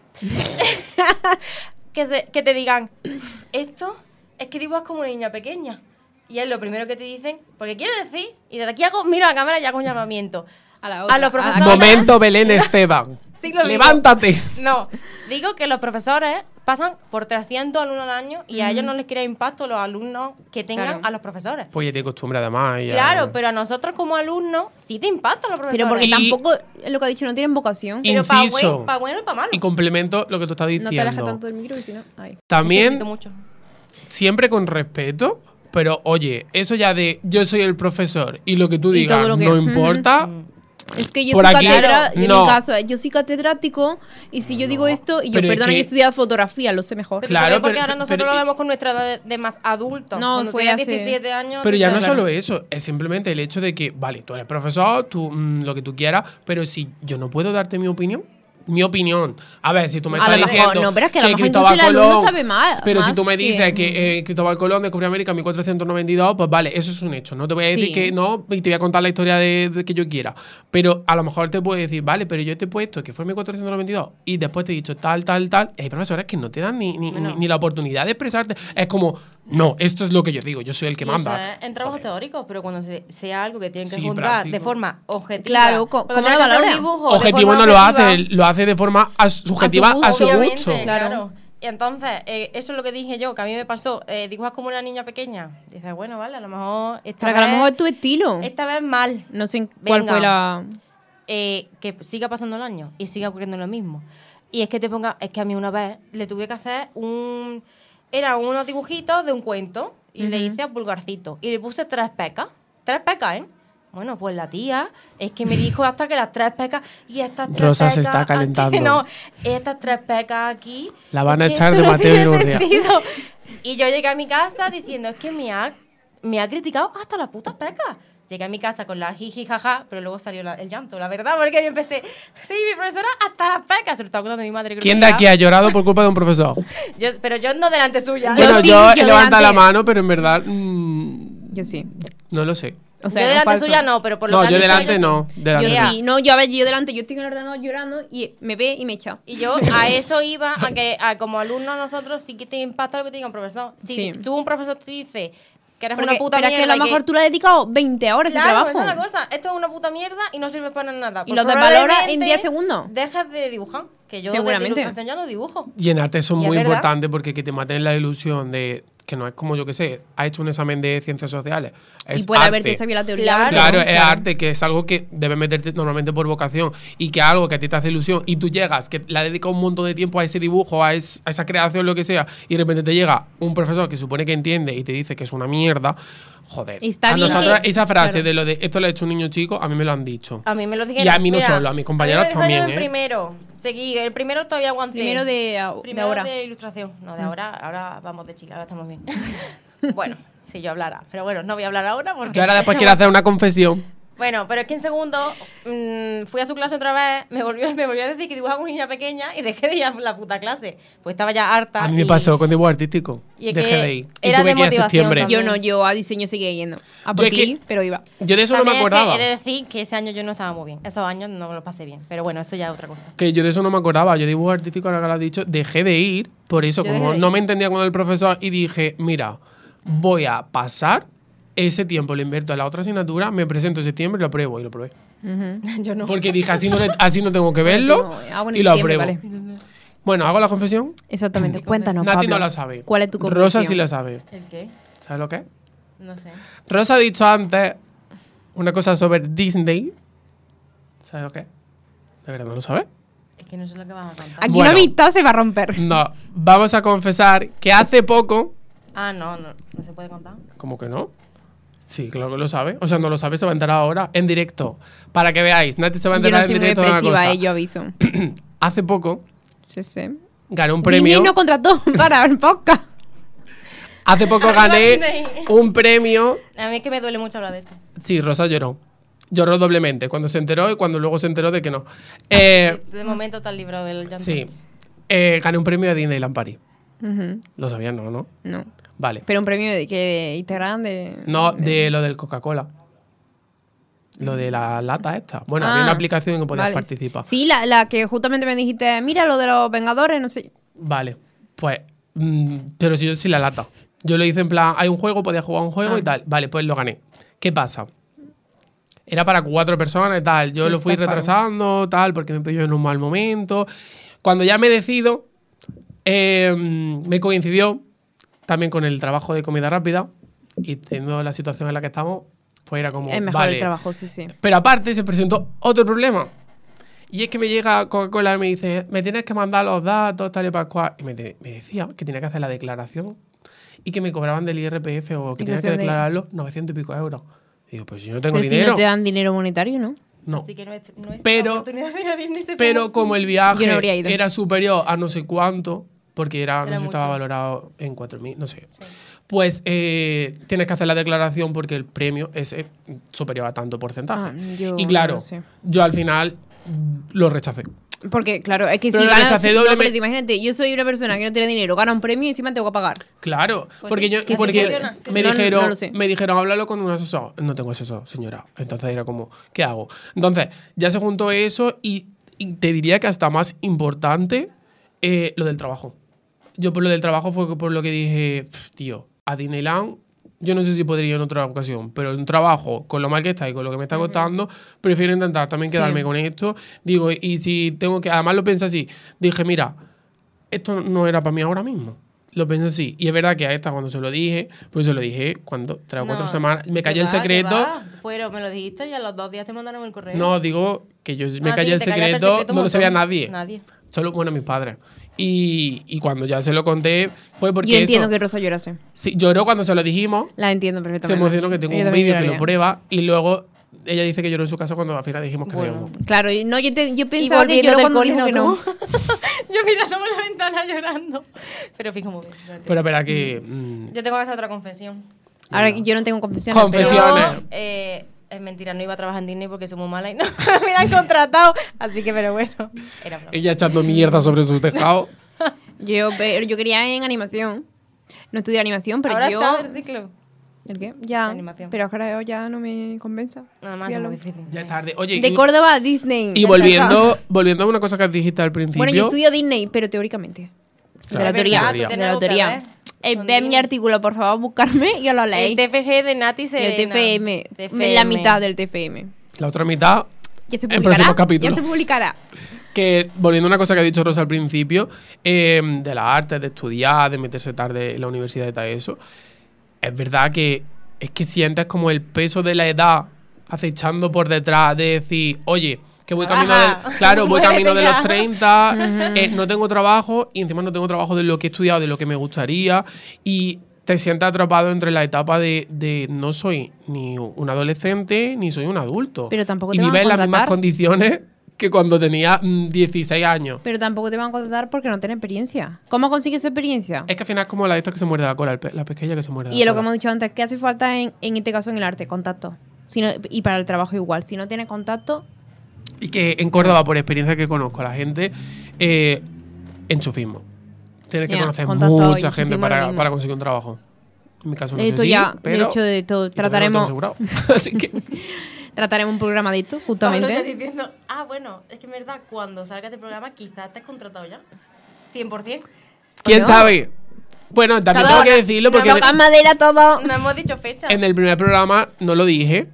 C: que te digan, esto es que dibujas como una niña pequeña. Y es lo primero que te dicen, porque quiero decir, y desde aquí miro a la cámara y hago un llamamiento.
A: A
C: los profesores.
B: Momento Belén Esteban.
C: Sí, lo digo.
B: Levántate.
C: No, digo que los profesores pasan por 300 alumnos al año y a ellos no les crea impacto los alumnos que tengan a los profesores.
B: Pues ya te acostumbras además.
C: Claro, pero a nosotros como alumnos sí te impactan los profesores.
A: Pero porque tampoco, lo que ha dicho, no tienen vocación.
C: Pero para
B: Inciso.
C: bueno y para malo.
B: Y complemento lo que tú estás
A: No
B: diciendo.
A: te alejes tanto del micro y si no... Ay.
B: También,
C: Necesito mucho.
B: siempre con respeto, pero oye, eso ya de yo soy el profesor y lo que tú
A: Y
B: digas
A: todo lo que-
B: no importa.
A: Es que yo
B: Por
A: soy
B: aquí,
A: en
B: no.
A: mi caso, yo soy catedrático y si yo digo esto, y yo,
B: Pero es
A: perdona,
B: que-
A: yo he estudiado fotografía, lo sé mejor.
C: Pero
B: Claro,
C: también porque
B: pero-
C: ahora nosotros
B: pero-
C: lo vemos con nuestra edad de más adultos.
A: No,
C: Cuando
A: fue
C: tenías
A: hace-
C: 17 años...
B: Pero ya no
A: Claro.
B: solo eso, es simplemente el hecho de que, vale, tú eres profesor, tú lo que tú quieras, pero si yo no puedo darte mi opinión. A ver, si tú me
A: A
B: estás
A: lo mejor,
B: diciendo
A: no, pero es que a lo mejor
B: Cristóbal
A: incluso el alumno
B: Colón,
A: sabe más-
B: pero si
A: más
B: tú me
A: que-
B: dices que Cristóbal Colón descubrió América en 1492, pues vale, eso es un hecho. No te voy a decir
A: Sí.
B: que no y te voy a contar la historia de que yo quiera. Pero a lo mejor te puedo decir, vale, pero yo te he puesto que fue en 1492 y después te he dicho tal. Hay profesores que no te dan ni la oportunidad de expresarte. Es como, no, esto es lo que yo digo, yo soy el que
C: Y eso
B: manda.
C: es en trabajos teóricos, pero cuando sea algo que tienen que
B: Sí,
C: juzgar
B: práctico.
C: de forma objetiva.
A: Claro,
C: porque
A: ¿cómo
C: tienen
A: lo
C: que hacer un
A: valoran?
C: dibujo de
B: Objetivo
C: forma
B: no lo
C: objetiva,
B: hace, lo hace de forma subjetiva a su
C: obviamente,
B: gusto.
C: claro. Y entonces, eso es lo que dije yo, que a mí me pasó. Dibujas como una niña pequeña. Dices, bueno, vale, a lo mejor esta
A: Pero que a lo
C: vez,
A: mejor es tu estilo.
C: esta vez mal.
A: No sé cuál
C: Venga.
A: fue la...
C: Que siga pasando el año y siga ocurriendo lo mismo. Y es que es que a mí una vez le tuve que hacer eran unos dibujitos de un cuento y le hice a Pulgarcito y le puse 3 pecas. 3 pecas, ¿eh? Bueno, pues la tía es que me dijo hasta que las 3 pecas y estas 3
B: Rosa
C: pecas
B: se está calentando.
C: aquí, no, estas 3 pecas aquí.
B: La van
C: es
B: a
C: que
B: echar
C: esto
B: de
C: no
B: Mateo
C: tiene
B: y Urrea.
C: sentido. Y yo llegué a mi casa diciendo, es que me ha criticado hasta las putas pecas. Llegué a mi casa con la jiji jaja, pero luego salió el llanto, la verdad, porque yo empecé, sí, mi profesora hasta las pecas, se lo estaba contando mi madre. creo
B: ¿Quién
C: que
B: de
C: era.
B: aquí ha llorado por culpa de un profesor?
C: Pero yo no delante suya.
B: Bueno,
A: sí,
B: yo he
A: yo
B: levantado la
A: delante.
B: mano, pero en verdad
A: Yo sí.
B: no lo sé.
A: O sea,
C: yo
A: no
C: delante
A: falso.
C: suya no, pero por lo
B: No,
C: que
B: yo
C: han dicho
B: delante
C: ellos,
B: no.
C: sí.
B: Delante
A: Yo
B: no.
A: sí. No, yo a ver, yo delante, yo estoy en el ordenador llorando y me ve y me echa.
C: Y yo a eso iba, a que como alumnos nosotros sí que te impacta lo que te diga un profesor. Si
A: Sí.
C: tú un profesor te dice que eres
A: Porque,
C: una puta
A: pero es
C: mierda
A: que a lo
C: y
A: mejor tú le has dedicado 20 horas de
C: Claro,
A: trabajo.
C: esa es la cosa. Esto es una puta mierda y no sirve para nada.
A: Y
C: Pues
A: lo desvalora en
C: probablemente
A: 10 segundos.
C: Dejas de dibujar. Que yo desde
A: Seguramente.
C: ilustración ya lo dibujo.
B: Y en arte eso es
C: Y es
B: muy
C: verdad.
B: importante porque que te maten la ilusión de que no es como yo que sé, ha hecho un examen de ciencias sociales. Es
A: Y puede
B: arte.
A: haberte sabido la teoría.
C: Claro.
A: pero
B: Claro,
A: no,
B: es arte, que es algo que debe meterte normalmente por vocación y que algo que a ti te hace ilusión y tú llegas, que le has dedicado un montón de tiempo a ese dibujo, a esa creación, lo que sea, y de repente te llega un profesor que supone que entiende y te dice que es una mierda, joder.
A: Y está
B: a
A: bien
B: nosotros
A: que-
B: esa frase
A: claro.
B: de lo de esto lo ha hecho un niño chico, a mí me lo han dicho.
C: A mí me lo dijeron.
B: Y a mí no
C: mira,
B: solo, a mis compañeros
C: a mí me lo dijeron
B: también,
C: en primero. Seguí, el primero todavía aguanté.
A: Primero de
C: Primero
A: ahora.
C: de ilustración. No, de ahora vamos de Chile, ahora estamos bien. Bueno, si yo hablara. Pero bueno, no voy a hablar ahora porque...
B: Yo ahora después quiero hacer una confesión.
C: Bueno, pero es que en segundo fui a su clase otra vez, me volvió a decir que dibujaba con una niña pequeña y dejé de ir a la puta clase. Pues estaba ya harta.
B: A mí me
C: y-
B: pasó con dibujo artístico.
C: y es
B: Dejé
C: que
B: de ir. Y
C: era
B: tuve
C: de
B: que ir a
C: motivación
B: septiembre.
C: también.
A: Yo no, yo a diseño seguía yendo. A
B: Yo
A: por
B: es
A: ti,
B: que-
A: pero iba.
B: Yo de eso no me
C: También es que
B: acordaba.
C: he de decir que ese año yo no estaba muy bien. Esos años no me lo pasé bien. Pero bueno, eso ya es otra cosa.
B: Que yo de eso no me acordaba. Yo dibujo artístico, ahora que lo has dicho, dejé de ir. Por eso,
C: Yo
B: como
C: dejé de
B: no
C: ir.
B: me entendía con el profesor, y dije, mira, voy a pasar ese tiempo, lo invierto en la otra asignatura, me presento en septiembre y lo apruebo. Y lo probé.
C: Yo no.
B: Porque dije, así no tengo que verlo.
A: En
B: Y lo
A: septiembre,
B: apruebo.
A: vale.
B: Bueno, ¿hago la confesión?
A: Exactamente. Cuéntanos,
B: Nati
A: Pablo.
B: no la sabe.
A: ¿Cuál es tu confesión?
B: Rosa sí la sabe.
C: ¿El qué?
B: ¿Sabes lo que es?
C: No sé.
B: Rosa ha dicho antes una cosa sobre Disney. ¿Sabes lo que es? ¿De verdad no lo sabes?
C: Es que no sé lo que vas a contar.
A: Aquí
B: Bueno.
A: una amistad se va a romper.
B: No, vamos a confesar que hace poco...
C: Ah, no se puede contar.
B: ¿Cómo que no? Sí, claro que lo sabe. O sea, no lo sabe, se va a enterar ahora en directo. Para que veáis, Nati se va a
A: Yo no
B: enterar
A: soy
B: en
A: muy
B: directo de una
A: expresiva,
B: cosa.
A: yo aviso.
B: Hace poco
A: Sí, sí.
B: gané un premio.
A: Disney no contrató para el podcast.
B: Hace poco gané
C: Disney.
B: un premio.
C: A mí es que me duele mucho hablar de esto.
B: Sí, Rosa lloró. Lloró doblemente cuando se enteró y cuando luego se enteró de que no.
C: De momento estás librado del llanto.
B: Sí. Gané un premio de Disneyland Paris.
A: Ujú.
B: Lo sabías, ¿no? ¿No?
A: No.
B: Vale.
A: Pero un premio de Instagram de...
B: No, de lo del Coca-Cola. Lo de la lata esta. Bueno, había
A: Ah,
B: una aplicación en que podías
A: vale.
B: participar.
A: Sí, la que justamente me dijiste, mira lo de los Vengadores, no sé.
B: Vale, pues, pero si yo sí la lata. Yo lo hice en plan, hay un juego, podía jugar un juego y tal. Vale, pues lo gané. ¿Qué pasa? Era para 4 personas y tal. Yo lo fui
A: Estafaron.
B: retrasando, tal, porque me pilló en un mal momento. Cuando ya me decido, Me coincidió también con el trabajo de comida rápida y teniendo la situación en la que estamos, pues era como,
A: Es mejor
B: vale.
A: el trabajo, sí.
B: Pero aparte se presentó otro problema. Y es que me llega Coca-Cola y me dice, me tienes que mandar los datos, tal y pascual. Y me decía que tenía que hacer la declaración y que me cobraban del IRPF o que
A: ¿Y
B: tenía
A: no
B: que
A: sé dónde?
B: declararlo 900 y pico euros. Y digo, pues si yo no tengo
A: Pero si
B: dinero.
A: no te dan dinero monetario, ¿no?
B: No.
C: Así que no es
B: Pero-
C: oportunidad de ir a Disney, se
B: Pero
C: fue.
B: como el
A: Yo
B: viaje
A: no habría ido.
B: era superior a no sé cuánto, porque no sé si estaba
C: mucho.
B: valorado en 4.000, no sé.
C: Sí.
B: Pues tienes que hacer la declaración porque el premio es superior a tanto porcentaje.
A: Yo
B: Y claro,
A: no sé.
B: yo al final lo rechacé.
A: Porque, claro, es que
B: Pero
A: si
B: lo
A: ganas...
B: rechacé
A: No,
B: doblemente.
A: pero imagínate, yo soy una persona que no tiene dinero, gana un premio y encima tengo que pagar.
B: Claro,
C: Pues
B: porque
C: sí,
B: yo
C: que sí
B: porque
C: funciona, sí.
B: me
A: No,
B: dijeron,
A: no lo sé.
B: me dijeron, háblalo con un asesor. No tengo asesor, señora. Entonces era como, ¿qué hago? Entonces, ya se juntó eso y te diría que hasta más importante lo del trabajo. Yo por lo del trabajo fue por lo que dije, tío, a Disneyland, yo no sé si podría ir en otra ocasión, pero en un trabajo, con lo mal que está y con lo que me está costando, prefiero intentar también quedarme con esto. Digo, y si tengo que, además lo pensé así, dije, mira, esto no era para mí ahora mismo. Lo pensé así. Y es verdad que a esta cuando se lo dije, pues se lo dije cuando 3 o 4 semanas. Me callé el secreto.
C: Fueron, me lo dijiste y a los 2 días te mandaron el correo.
B: No, digo que yo me
C: Ah,
B: callé
C: sí,
B: el
C: te callaste
B: secreto, no
C: un
B: lo sabía
C: montón.
B: nadie.
C: Nadie.
B: Solo, bueno, mis padres. Y cuando ya se lo conté, fue porque
A: Yo entiendo
B: eso,
A: que Rosa llorase.
B: sí, lloró cuando se lo dijimos.
A: La entiendo
B: Se
A: perfectamente.
B: emocionó que tengo
A: Yo
B: un
A: también
B: vídeo que lo
A: lloraría.
B: prueba. Y luego ella dice que lloró en su casa cuando al final dijimos que
C: Bueno.
B: no.
A: Claro, no, yo
C: Y
A: pensaba que
C: volviendo
A: lloró
C: del
A: cuando
C: cole,
A: dijo que no.
C: tú. Yo mirando por la ventana llorando. Pero fijo muy bien.
B: Pero espera que...
C: Yo tengo que hacer otra confesión.
A: Ahora yo no tengo confesiones.
B: Confesiones.
C: Yo, es mentira, no iba a trabajar en Disney porque soy muy mala y no me hubieran contratado. Así que, pero bueno, era broma.
B: ella echando mierda sobre su tejado.
A: Pero yo quería en animación. No estudié animación, pero
C: Ahora
A: yo...
C: está el ciclo.
A: ¿El qué? Ya.
C: Animación.
A: Pero ahora ya no me compensa.
C: Nada más, es
A: Fíjalo.
C: muy difícil.
B: Ya es tarde. Oye,
A: De Córdoba a Disney.
B: y
A: Ya
B: volviendo a una cosa que dijiste al
A: está.
B: principio.
A: Bueno, yo estudio Disney, pero teóricamente.
B: Claro,
A: de la
C: Es
A: teoría.
C: verdad,
B: tú
A: De
C: tienes
A: la
C: algo que
A: teoría.
C: ver con
A: Ve mi
C: Disney.
A: artículo, por favor, buscarme y os lo
C: El
A: leéis.
C: TFG de Nati
A: Y
C: Serena.
A: el TFM.
C: TFM.
A: La mitad del TFM.
B: La otra mitad,
A: Ya se
B: el
A: publicará.
B: próximo capítulo.
A: Ya se publicará.
B: Que volviendo a una cosa que ha dicho Rosa al principio, de las artes, de estudiar, de meterse tarde en la universidad y tal eso, es verdad que es que sientes como el peso de la edad acechando por detrás de decir, oye, que voy camino
C: Trabaja.
B: de, claro, voy camino de
C: Muérete
B: los
C: ya.
B: 30, no tengo trabajo y encima no tengo trabajo de lo que he estudiado, de lo que me gustaría y te sientes atrapado entre la etapa de no soy ni un adolescente ni soy un adulto.
A: Pero tampoco
B: y
A: te van a
B: vives en las mismas
A: contratar.
B: condiciones que cuando tenía 16 años.
A: Pero tampoco te van a contratar porque no tienes experiencia. ¿Cómo consigues esa experiencia?
B: Es que al final es como la de esta que se muerde la cola, la pesquilla que se muerde la
A: Y es lo que
B: cola.
A: hemos dicho antes, ¿qué hace falta en este caso en el arte? Contacto. Y para el trabajo igual. Si no tienes contacto,
B: Y que en Córdoba, por experiencia que conozco a la gente, enchufismo. Tienes que
A: Ya,
B: conocer
A: contacto y
B: mucha gente
A: enchufismo es lo mismo.
B: para conseguir un trabajo. En mi caso no sé
A: esto
B: si,
A: ya,
B: pero...
A: de hecho, de todo.
B: yo todavía no lo tengo asegurado. Así que...
A: Trataremos un programa de esto,
C: Pablo ya
A: justamente.
C: diciendo, bueno, es que en verdad, cuando salga este programa, quizás te has contratado ya. 100%.
B: ¿Quién
A: no.
B: sabe? Bueno, también
A: Todo-
B: tengo que decirlo porque
A: Toca madera todo.
C: No hemos dicho fecha.
B: en el primer programa no lo dije,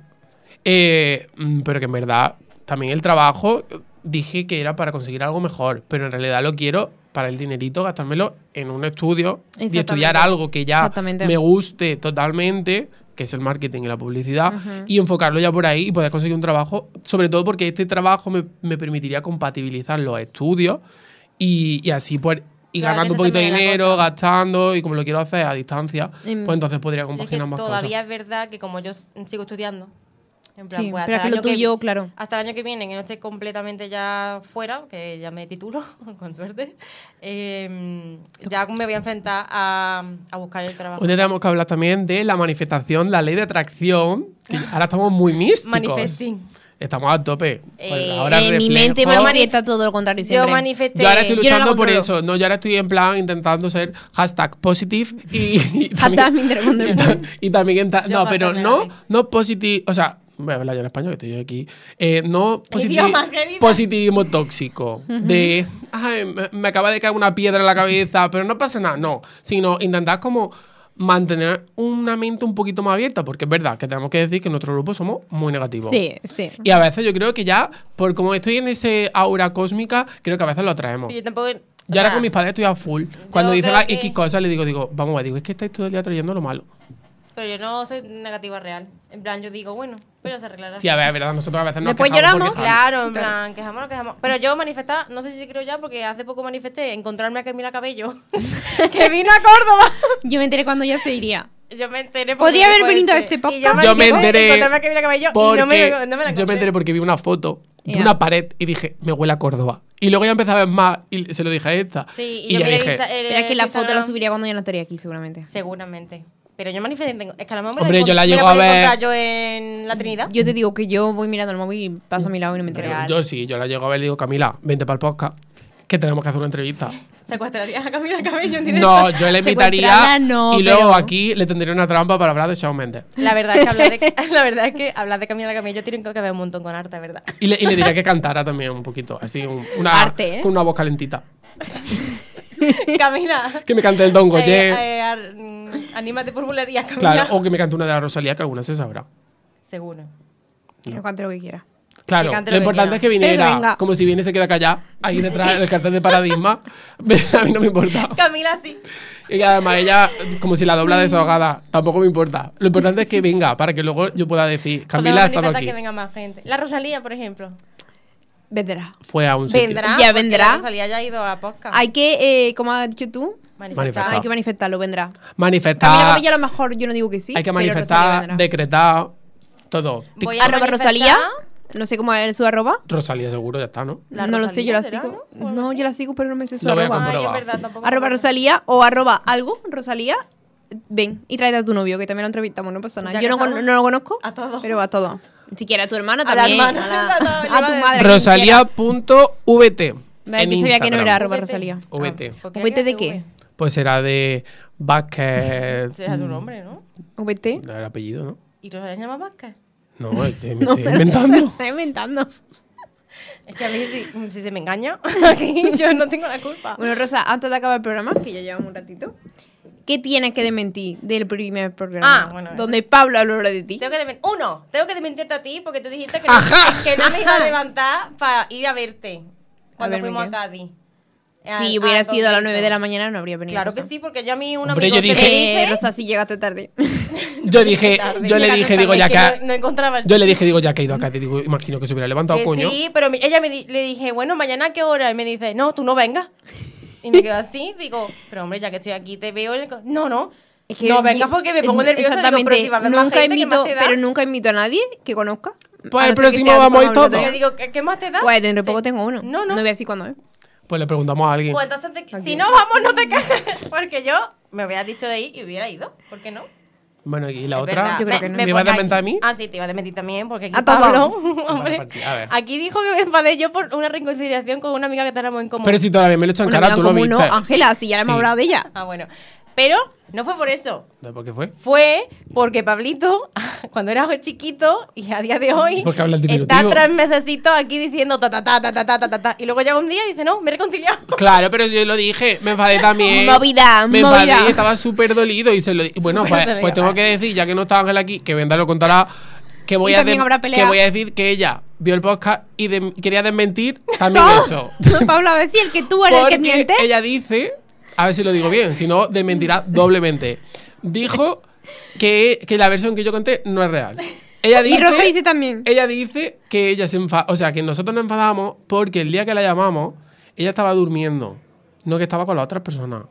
B: pero que en verdad también el trabajo dije que era para conseguir algo mejor, pero en realidad lo quiero para el dinerito, gastármelo en un estudio y
A: Exactamente.
B: estudiar algo que ya
A: Exactamente.
B: me guste totalmente, que es el marketing y la publicidad, y enfocarlo ya por ahí y poder conseguir un trabajo, sobre todo porque este trabajo me permitiría compatibilizar los estudios y así pues ir
C: Claro,
B: ganando un
C: que esa
B: poquito de
C: también es la
B: dinero,
C: cosa.
B: gastando, y como lo quiero hacer a distancia,
A: Em,
B: pues entonces podría
C: Y es que
B: compaginar ambas
C: todavía
B: cosas.
C: es verdad que como yo sigo estudiando, en plan,
A: Sí,
C: pues
A: pero es que
C: el
A: lo
C: año
A: tuyo, claro.
C: hasta el año que viene, que no esté completamente ya fuera, que ya me titulo, con suerte, ya me voy a enfrentar a buscar el trabajo.
B: Hoy tenemos que hablar también de la manifestación, la ley de atracción, que ahora estamos muy místicos.
C: Manifesting.
B: Estamos a tope. Pues
C: Eh,
B: ahora
A: En mi
B: reflejo-
A: mente me manifiesta todo lo contrario
C: Yo
A: siempre.
C: manifesté.
B: Yo ahora estoy
A: Yo no lo
B: luchando por
A: controlo.
B: eso. No, yo ahora estoy en plan intentando ser hashtag positive y
A: Hashtag me interrumpo.
B: y también
C: Yo
B: no, pero
C: hashtag
B: no,
C: negativo.
B: no positive, o sea, voy a hablar yo en español, que estoy aquí. No
C: Idioma, querida.
B: positivismo tóxico. De, ay, me acaba de caer una piedra en la cabeza, pero no pasa nada. No, sino intentar como mantener una mente un poquito más abierta, porque es verdad que tenemos que decir que en nuestro grupo somos muy negativos.
A: Sí, sí.
B: Y a veces yo creo que ya, por como estoy en ese aura cósmica, creo que a veces lo atraemos.
C: Yo tampoco.
B: Yo ahora
C: sea,
B: con mis padres estoy a full. Cuando
C: yo
B: dicen
C: creo
B: las
C: que-
B: X cosas, le digo, vamos a digo, es que estáis todo el día trayendo lo malo.
C: Pero yo no soy negativa real. En plan, yo digo, bueno, pues ya se arreglará.
B: Sí, a ver, es verdad, nosotros a veces nos
A: Después
B: quejamos por
A: lloramos.
B: quejarnos.
C: Claro, en plan, quejamos. Pero yo manifestar, no sé si creo ya, porque hace poco manifesté encontrarme a Camila Cabello, que vino a Córdoba.
A: Yo me enteré cuando ya se iría.
C: Yo me enteré porque
A: Podría haber
C: dijo
A: venido a
C: este,
A: este
C: y
A: podcast.
B: Yo me
C: manifesté
B: enteré
C: encontrarme a Camila Cabello
B: porque
C: y no me la encontré.
B: yo me enteré porque vi una foto de
A: Ya.
B: una pared y dije, me huele a Córdoba. Y luego ya empecé a ver más y se lo dije a esta.
C: Sí,
B: y
C: yo
B: ya
C: miré
B: dije,
A: Pero es que la foto la
C: Instagram.
A: subiría cuando ya no estaría aquí, seguramente.
C: Seguramente. Pero yo manifesté, es que a la mejor
B: Hombre, yo la
C: me
B: llego
C: puedo
B: a ver-
C: encontrar yo en la Trinidad.
A: Yo te digo que yo voy mirando el móvil y paso a mi lado y no me entero.
C: Real.
B: yo sí, yo la llego a ver y le digo, Camila, vente para el podcast, que tenemos que hacer una entrevista.
C: ¿Secuestrarías a Camila Cabello en directo?
B: No, yo le invitaría
A: Secuestrarla no,
B: y luego
A: pero-
B: aquí le tendría una trampa para hablar de Shawn Mendes.
C: La verdad es que hablar de Camila Cabello tiene que ver un montón con arte, ¿verdad?
B: Y le diría que cantara también un poquito, así, una,
A: Arte, ¿eh?
B: con una voz calentita.
C: Camila.
B: Que me cante el Don Goye,
C: Anímate por bulería, Camila.
B: claro, o que me cante una de la Rosalía, que alguna se sabrá.
C: Seguro.
A: Que cante lo que quiera.
B: Claro,
C: Que cante
B: lo
C: lo que
B: importante
C: quiera.
B: es que viniera,
A: Pero venga.
B: como si viene y se queda callada, ahí detrás del cartel de Paradigma. A mí no me importa.
C: Camila sí.
B: Y además ella, como si la dobla desahogada, tampoco me importa. Lo importante es que venga, para que luego yo pueda decir, Camila ha
C: Podemos
B: estado
C: manifestar
B: aquí.
C: que venga más gente. La Rosalía, por ejemplo.
A: Vendrá.
B: Fue a un sitio.
C: Vendrá.
A: Ya
C: porque
A: vendrá.
C: La Rosalía ya ha ido a podcast.
A: Hay que, como has dicho tú,
B: Manifestar.
A: hay que manifestarlo, vendrá. Camila
B: Manifestar,
A: Cabello a lo mejor yo no digo que sí.
B: hay que
A: pero Rosalía
B: manifestar,
A: vendrá.
B: decretar, todo.
C: Voy a
A: Arroba
C: manifestar-
A: Rosalía. No sé cómo es su arroba.
B: Rosalía seguro, ya está, ¿no?
C: La
A: no lo sé, yo la
C: Rosalía,
A: sigo.
C: ¿será, no?
A: No, yo la sigo, pero no me sé su
B: Lo voy a
A: arroba.
C: Ay,
B: comprobar.
C: es verdad, tampoco.
A: Arroba
C: me acuerdo.
A: Rosalía o arroba algo, Rosalía. Ven y tráete a tu novio, que también lo entrevistamos, no pasa nada.
C: Ya
A: Yo no,
C: casado.
A: no lo conozco,
C: A todos.
A: pero a todos. Si quieres a tu hermana
C: A la
A: también.
C: hermana.
A: a tu madre.
B: Rosalía.vt.
A: Vale,
B: en
A: yo sabía que no
B: Instagram.
A: era arroba
C: VT.
A: Rosalía.
B: VT.
C: ¿Por qué
A: ¿VT de
C: creas que
A: qué?
B: Pues será de Vázquez.
C: Será su nombre, ¿no?
A: VT.
B: El apellido, ¿no?
C: ¿Y Rosalía se llama Vázquez?
B: No, me estoy inventando.
A: Está inventando.
C: Es que a mí si se me engaña, aquí yo no tengo la culpa.
A: Bueno, Rosa, antes de acabar el programa, que ya llevamos un ratito, ¿qué tienes que desmentir del primer programa?
C: Ah, bueno, eso.
A: donde Pablo habló de ti.
C: Tengo que desmentirte a ti porque tú dijiste que
B: Ajá.
C: que no me iba a levantar para ir a verte cuando
A: verme
C: fuimos
A: qué.
C: a Cádiz.
A: Si hubiera sido a las 9 de la
C: mañana.
A: mañana, no habría venido.
C: Claro que
A: Rosa.
C: sí, porque yo a mí un
B: Hombre,
C: amigo
B: yo dije-
C: Tenerife,
A: Rosa, si llegaste tarde.
B: Yo dije,
C: tarde,
B: yo le
C: llegaste
B: dije, digo,
C: tarde,
B: ya
C: que
B: que.
C: no encontraba el
B: Yo le dije, digo, ya que he ido acá, te digo, imagino que se hubiera levantado, coño.
C: Sí, pero ella le dije, bueno, mañana a qué hora. Y me dice, no, tú no vengas. Y me quedo así, digo, pero hombre, ya que estoy aquí, te veo. No.
A: Es que
C: no vengas porque me pongo nerviosa. Digo,
A: Exactamente.
C: pero si va a haber más
A: Nunca
C: gente, ¿qué
A: invito,
C: más te da?
A: pero nunca invito a nadie que conozca.
B: Pues
A: A
B: el
A: no ser que
B: próximo
A: sea de
B: vamos a ir
A: forma
B: todos.
C: Yo
A: obligatoria.
C: digo, ¿qué más te da?
A: Pues dentro de
C: Sí.
A: poco tengo uno.
C: No.
A: No voy a decir cuándo es.
B: Pues le preguntamos a alguien.
C: Pues entonces, si no vamos, no te cagas. Porque yo me hubiera dicho de ir y hubiera ido. ¿Por qué no?
B: Bueno, y la
C: Es
B: otra.
C: verdad.
A: Yo creo que no.
B: ¿Me ibas a desmentir a mí?
C: Ah, sí, te iba a desmentir también, porque aquí
A: A todos.
C: Pablo,
B: Vale,
C: hombre,
B: partida, a ver.
C: aquí dijo que me enfadé yo por una reconciliación con una amiga que tenemos en común.
B: Pero si todavía me lo echan
A: Bueno,
B: cara, tú lo
A: como
B: viste.
A: no, Ángela, si ya le hemos
B: Sí.
A: hablado de ella.
C: Ah, bueno. Pero no fue por eso.
B: ¿Por qué fue?
C: Fue porque Pablito, cuando era chiquito y a día de hoy,
B: Porque habla el
C: está
B: diminutivo.
C: 3 mesecitos aquí diciendo ta ta ta ta ta ta ta ta ta. Y luego llega un día y dice, no, me he reconciliado.
B: Claro, pero yo lo dije, me enfadé también.
A: Movida,
B: me
A: movida.
B: enfadé y estaba súper dolido y se lo bueno,
C: Súper
B: pues,
C: dolido,
B: pues tengo
C: vale.
B: que decir, ya que no está Ángel aquí, que Venda lo contará, que voy,
A: Y
B: a,
A: también habrá pelea.
B: que voy a decir que ella vio el podcast y quería desmentir también
A: No.
B: eso.
A: Pablo, a ver si el que tú eres el que
B: Porque
A: miente.
B: ella dice, a ver si lo digo bien, si no, desmentirá doblemente. Dijo que la versión que yo conté no es real. Ella
A: Y Rosa
B: dice,
A: dice también.
B: ella dice que ella se enfada, o sea, que nosotros nos enfadamos porque el día que la llamamos, ella estaba durmiendo, no que estaba con las otras personas.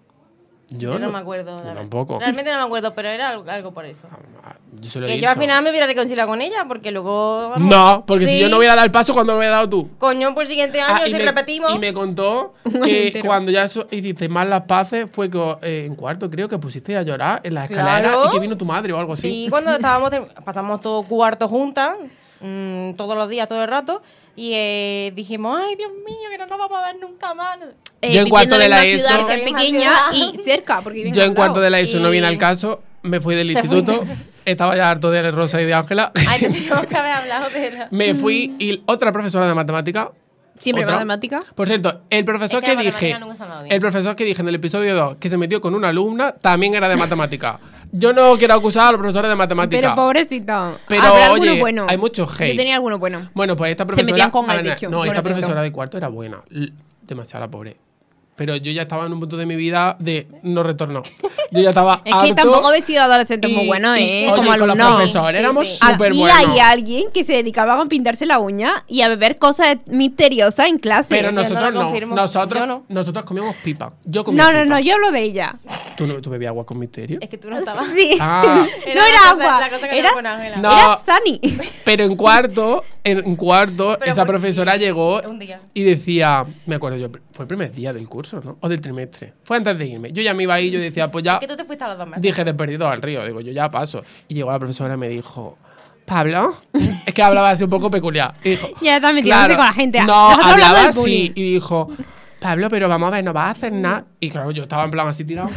C: Yo no me acuerdo. la verdad.
B: tampoco.
C: Realmente no me acuerdo, pero era algo por eso.
B: Yo se lo he
C: Que
B: dicho.
C: yo al final me hubiera reconciliado con ella, porque luego... vamos,
B: No, porque si
C: sí,
B: yo no hubiera dado el paso, ¿cuándo lo hubiera dado tú?
C: Coño, por el siguiente año,
B: Ah,
C: si repetimos...
B: y me contó
A: año
B: que
A: entero.
B: cuando ya hiciste más las paces fue que en cuarto creo que pusiste a llorar en las escaleras
C: Claro.
B: y que vino tu madre o algo así.
C: Sí, cuando estábamos... pasamos todo cuarto juntas, todos los días, todo el rato, y dijimos, ay, Dios mío, que no nos vamos a ver nunca más.
B: Yo en cuarto de
A: viviendo
B: la
A: una ciudad
B: ESO-
A: que es pequeña
C: Misma
A: y cerca, porque viven
B: Yo
A: al
B: en cuarto
A: lado.
B: de la ESO no
C: Y-
B: viene al caso, me fui del
C: Se fue.
B: instituto, estaba ya harto de Rosa y de Ángela.
C: Ay, tendríamos que haber hablado de la...
B: Me fui y otra profesora de matemática.
A: Siempre
B: otra.
A: matemática.
B: Por cierto, el profesor
C: Es que
B: que
C: la
B: dije,
C: matemática nunca se me ha dado bien.
B: el profesor que dije en el episodio 2 que se metió con una alumna también era de matemática. Yo no quiero acusar a los profesores de matemática.
A: Pero pobrecito.
B: Pero,
A: Habrá alguno
B: oye,
A: bueno.
B: hay mucho
A: Yo
B: hate.
A: tenía alguno bueno.
B: Bueno, pues esta profesora.
A: metían con él,
B: Ana,
A: de hecho,
B: no, esta
A: pobrecito.
B: profesora de cuarto era buena. Demasiado la pobre. Pero yo ya estaba en un punto de mi vida de no retorno. Yo ya estaba
A: Es que tampoco habéis sido adolescentes muy buenos,
B: oye,
A: como
B: con los
A: alumnos.
B: profesores éramos
C: Sí.
B: súper
A: Aquí
B: buenos.
A: hay alguien que se dedicaba a pintarse la uña y a beber cosas misteriosas en clase.
B: Pero
C: Yo no
B: nosotros
C: lo
B: no.
C: confirmo.
B: Nosotros,
C: Yo no.
B: nosotros comíamos pipa. Yo comía
A: No,
B: pipa.
A: no, no, yo hablo de ella.
B: ¿Tú bebías agua con misterio?
C: Es que tú no estabas.
A: Sí.
B: Ah.
A: No
C: la
A: era
C: cosa-
A: agua,
C: la cosa que
A: era,
C: te pone Ángela.
B: No.
A: era Sunny.
B: Pero en cuarto,
C: Pero
B: esa
C: ¿por
B: profesora
C: qué?
B: llegó
C: Un día.
B: y decía, me acuerdo yo, fue el primer día del curso, ¿no? O del trimestre. Fue antes de irme. Yo ya me iba ahí, yo decía, pues ya
C: Es que tú te fuiste a los 2 meses.
B: dije de perdido al río. Digo, yo ya paso. Y llegó la profesora y me dijo, Pablo, es que hablaba así un poco peculiar. Y dijo,
A: Ya está metiéndose con la gente.
B: No,
A: Nosotros hablamos
B: hablaba
A: del
B: así
A: bullying.
B: y dijo, Pablo, pero vamos a ver, no vas a hacer nada. Y claro, yo estaba en plan así tirado.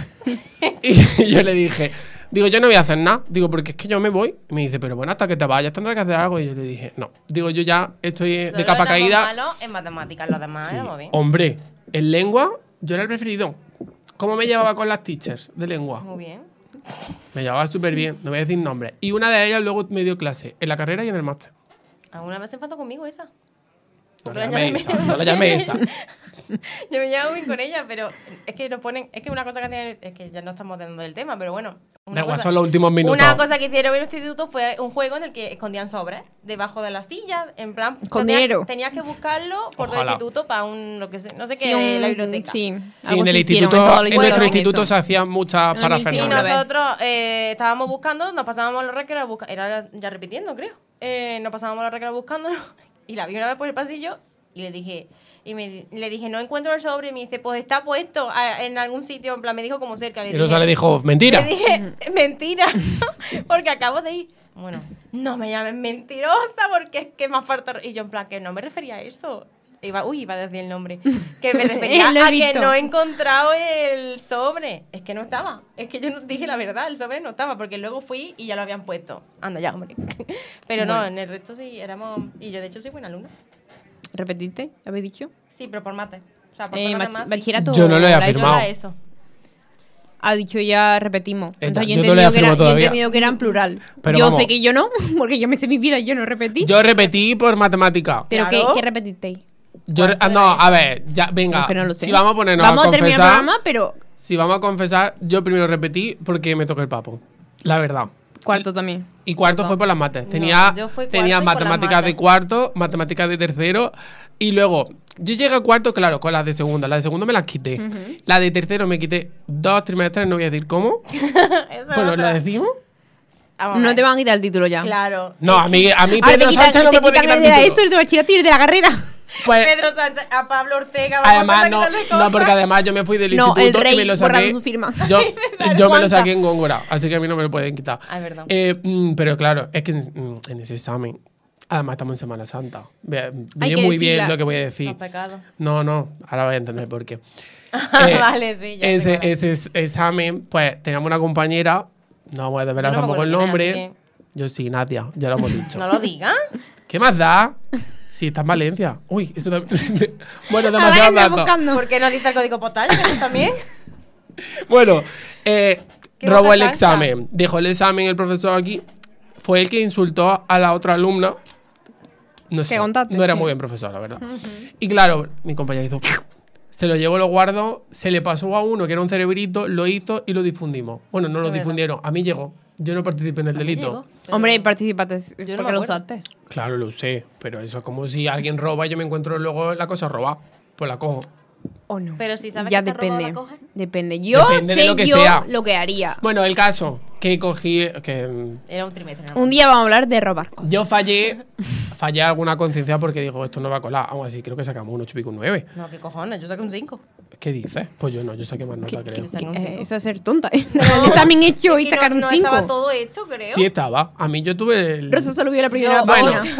B: Y yo le dije, digo, yo no voy a hacer nada. Digo, porque es que yo me voy. Y me dice, pero bueno, hasta que te vayas tendrás que hacer algo. Y yo le dije, no. Digo, yo ya estoy
C: Solo
B: de capa
C: éramos
B: caída.
C: malos en matemáticas, los demás
B: Sí.
C: éramos bien.
B: Hombre, en lengua, yo era el preferido. ¿Cómo me llevaba con las teachers de lengua?
C: Muy bien.
B: Me llevaba súper bien, no voy a decir nombres. Y una de ellas luego me dio clase en la carrera y en el máster.
C: ¿Alguna vez se enfadó conmigo esa?
B: No
C: Porque
B: la
C: la
B: llamé
C: llamé-
B: esa, no la llamé esa.
C: Yo me llevo bien con ella, pero es que nos ponen. Es que una cosa que hacían. Es que ya no estamos dando del tema, pero bueno.
B: Da igual, son los últimos minutos.
C: Una cosa que hicieron en el instituto fue un juego en el que escondían sobres debajo de las sillas. En plan.
A: Con dinero.
C: Tenías que buscarlo por todo el
B: Ojalá.
C: instituto para un. Lo que sé, no sé qué,
A: Sí,
C: de la biblioteca.
A: Sí,
B: Sí,
A: algo
B: en el
A: así hicieron,
B: instituto,
A: todos los
B: en nuestro
A: hicieron
B: instituto
A: eso.
B: se hacían muchas
A: En el
C: Y
A: una
B: parafernalias.
A: vez.
C: nosotros estábamos buscando, nos pasábamos los recreos buscando. Era ya repitiendo, creo. Nos pasábamos los recreos buscándolo. Y la vi una vez por el pasillo y le dije. Le dije, no encuentro el sobre. Y me dice, pues está puesto en algún sitio. En plan, me dijo como cerca.
B: Y Rosa le dijo, mentira.
C: Le dije, mentira. Porque acabo de ir. Bueno, no me llames mentirosa porque es que me falta. Y yo, en plan, que no me refería a eso. Iba a decir el nombre. Que me refería
A: Lo he
C: a que
A: visto.
C: no he encontrado el sobre. Es que no estaba. Es que yo no dije la verdad, el sobre no estaba. Porque luego fui y ya lo habían puesto. Anda ya, hombre. Pero no, en el resto sí éramos. Y yo, de hecho, soy buena alumna.
A: ¿Repetiste? ¿Habéis dicho?
C: Sí, pero por mate. O sea, por todo lo demás. sí.
A: Bachillerato.
B: Yo no lo he
A: la
B: afirmado.
C: Yo
A: ESO.
C: la ESO.
A: Ha dicho ya repetimos. Entonces,
B: yo no lo he afirmado
A: yo he
B: todavía.
A: entendido que era en plural.
B: Pero
A: yo
B: vamos.
A: sé que yo no, porque yo me sé mi vida y yo no repetí.
B: Yo repetí por matemática.
A: ¿Pero
C: Claro.
A: qué repetisteis?
B: No, a ver, ya, venga.
A: Es que no lo sé.
B: Si vamos a ponernos
A: Vamos
B: a
A: a terminar el
B: confesar.
A: programa, pero
B: Si vamos a confesar, yo primero repetí porque me tocó el papo. La verdad.
A: cuarto también.
B: Y cuarto fue por las mates. Tenía
C: yo fui
B: tenía
C: cuarto y por las
B: matemáticas de
C: mates.
B: cuarto, matemáticas de tercero. Y luego, yo llegué a cuarto, claro, con las de segundo. Las de segundo me las quité. La de tercero me quité 2 trimestres, no voy a decir cómo.
C: Eso
B: Bueno,
C: es
B: ¿la
C: otra.
B: decimos?
C: Vamos a
A: No
C: ver.
A: te van a quitar el título ya.
C: Claro.
B: No, a mí
A: Ahora
B: Pedro Sánchez no me puede quitar
A: el de la
B: título.
A: ESO, el de bachillerato y el de la carrera.
B: Pues,
C: Pedro Sánchez, a Pablo Ortega. vamos a
B: además,
C: empezar a quitarle
B: no,
C: cosas.
B: porque además yo me fui del
A: No,
B: instituto
A: el rey
B: y me lo
A: borrando
B: saqué.
A: su firma.
B: Yo,
C: verdad,
B: yo me lo
C: ¿cuánta?
B: saqué en Góngora, así que a mí no me lo pueden quitar.
C: Ah, es verdad.
B: Pero claro, es que en ese examen, además estamos en Semana Santa.
A: Hay
B: Viene
A: que
B: muy bien
A: decirla.
B: lo que voy a decir.
C: Los pecados.
B: No, ahora voy a entender por qué.
C: Vale, sí, ya sé cuál es.
B: ese examen, pues teníamos una compañera, no vamos a desvelar
C: Yo no me
B: tampoco el
C: acuerdo quién es,
B: nombre.
C: así
B: Yo sí, Nadia, ya lo hemos dicho.
C: No lo digas.
B: ¿Qué más da? Si está en Valencia. Uy, eso también. Bueno,
A: Ahora
B: demasiado
A: anda
B: datos.
A: buscando.
C: ¿Por qué no dice el código postal? ¿Que tú también?
B: Bueno, robó el
C: pasa,
B: examen. Dejó el examen el profesor aquí. Fue el que insultó a la otra alumna. No sé,
A: contaste,
B: no era
A: sí.
B: muy buen profesor, la verdad. Y claro, mi compañera hizo... Se lo llevó, lo guardó, se le pasó a uno que era un cerebrito, lo hizo y lo difundimos. Bueno, no lo
C: Es verdad.
B: difundieron, a mí llegó. Yo no participé en el delito.
C: Llegó, pero-
A: Hombre, participaste.
C: Yo no
A: ¿Por
C: me
A: qué lo
C: acuerdo.
A: usaste?
B: Claro, lo usé, pero eso es como si alguien roba y yo me encuentro luego la cosa robada. Pues la cojo.
A: ¿O no?
C: Pero si sabes
A: ya
C: que te ha robado,
A: depende.
C: ¿la coges?
A: Depende. Yo
B: Depende de
A: sé
B: lo que
A: yo
B: sea.
A: lo que haría.
B: Bueno, el caso que cogí... que
C: Era un trimestre. ¿no?
A: Un día vamos a hablar de robar cosas.
B: Yo fallé alguna conciencia porque digo, esto no va a colar. Aún así, creo que sacamos un 8 y un 9.
C: No, ¿qué cojones? Yo saqué un 5.
B: ¿Qué dices? Pues yo no, yo saqué más nota, creo.
C: yo saqué un 5.
A: Eso es ser tonta. ¿eh? El examen hecho y
C: Es que
A: sacar un
C: no
A: 5.
C: estaba todo hecho, creo.
B: Sí estaba. A mí yo tuve el...
A: Rosa solo vio la primera
C: Yo,
B: Bueno.
A: página.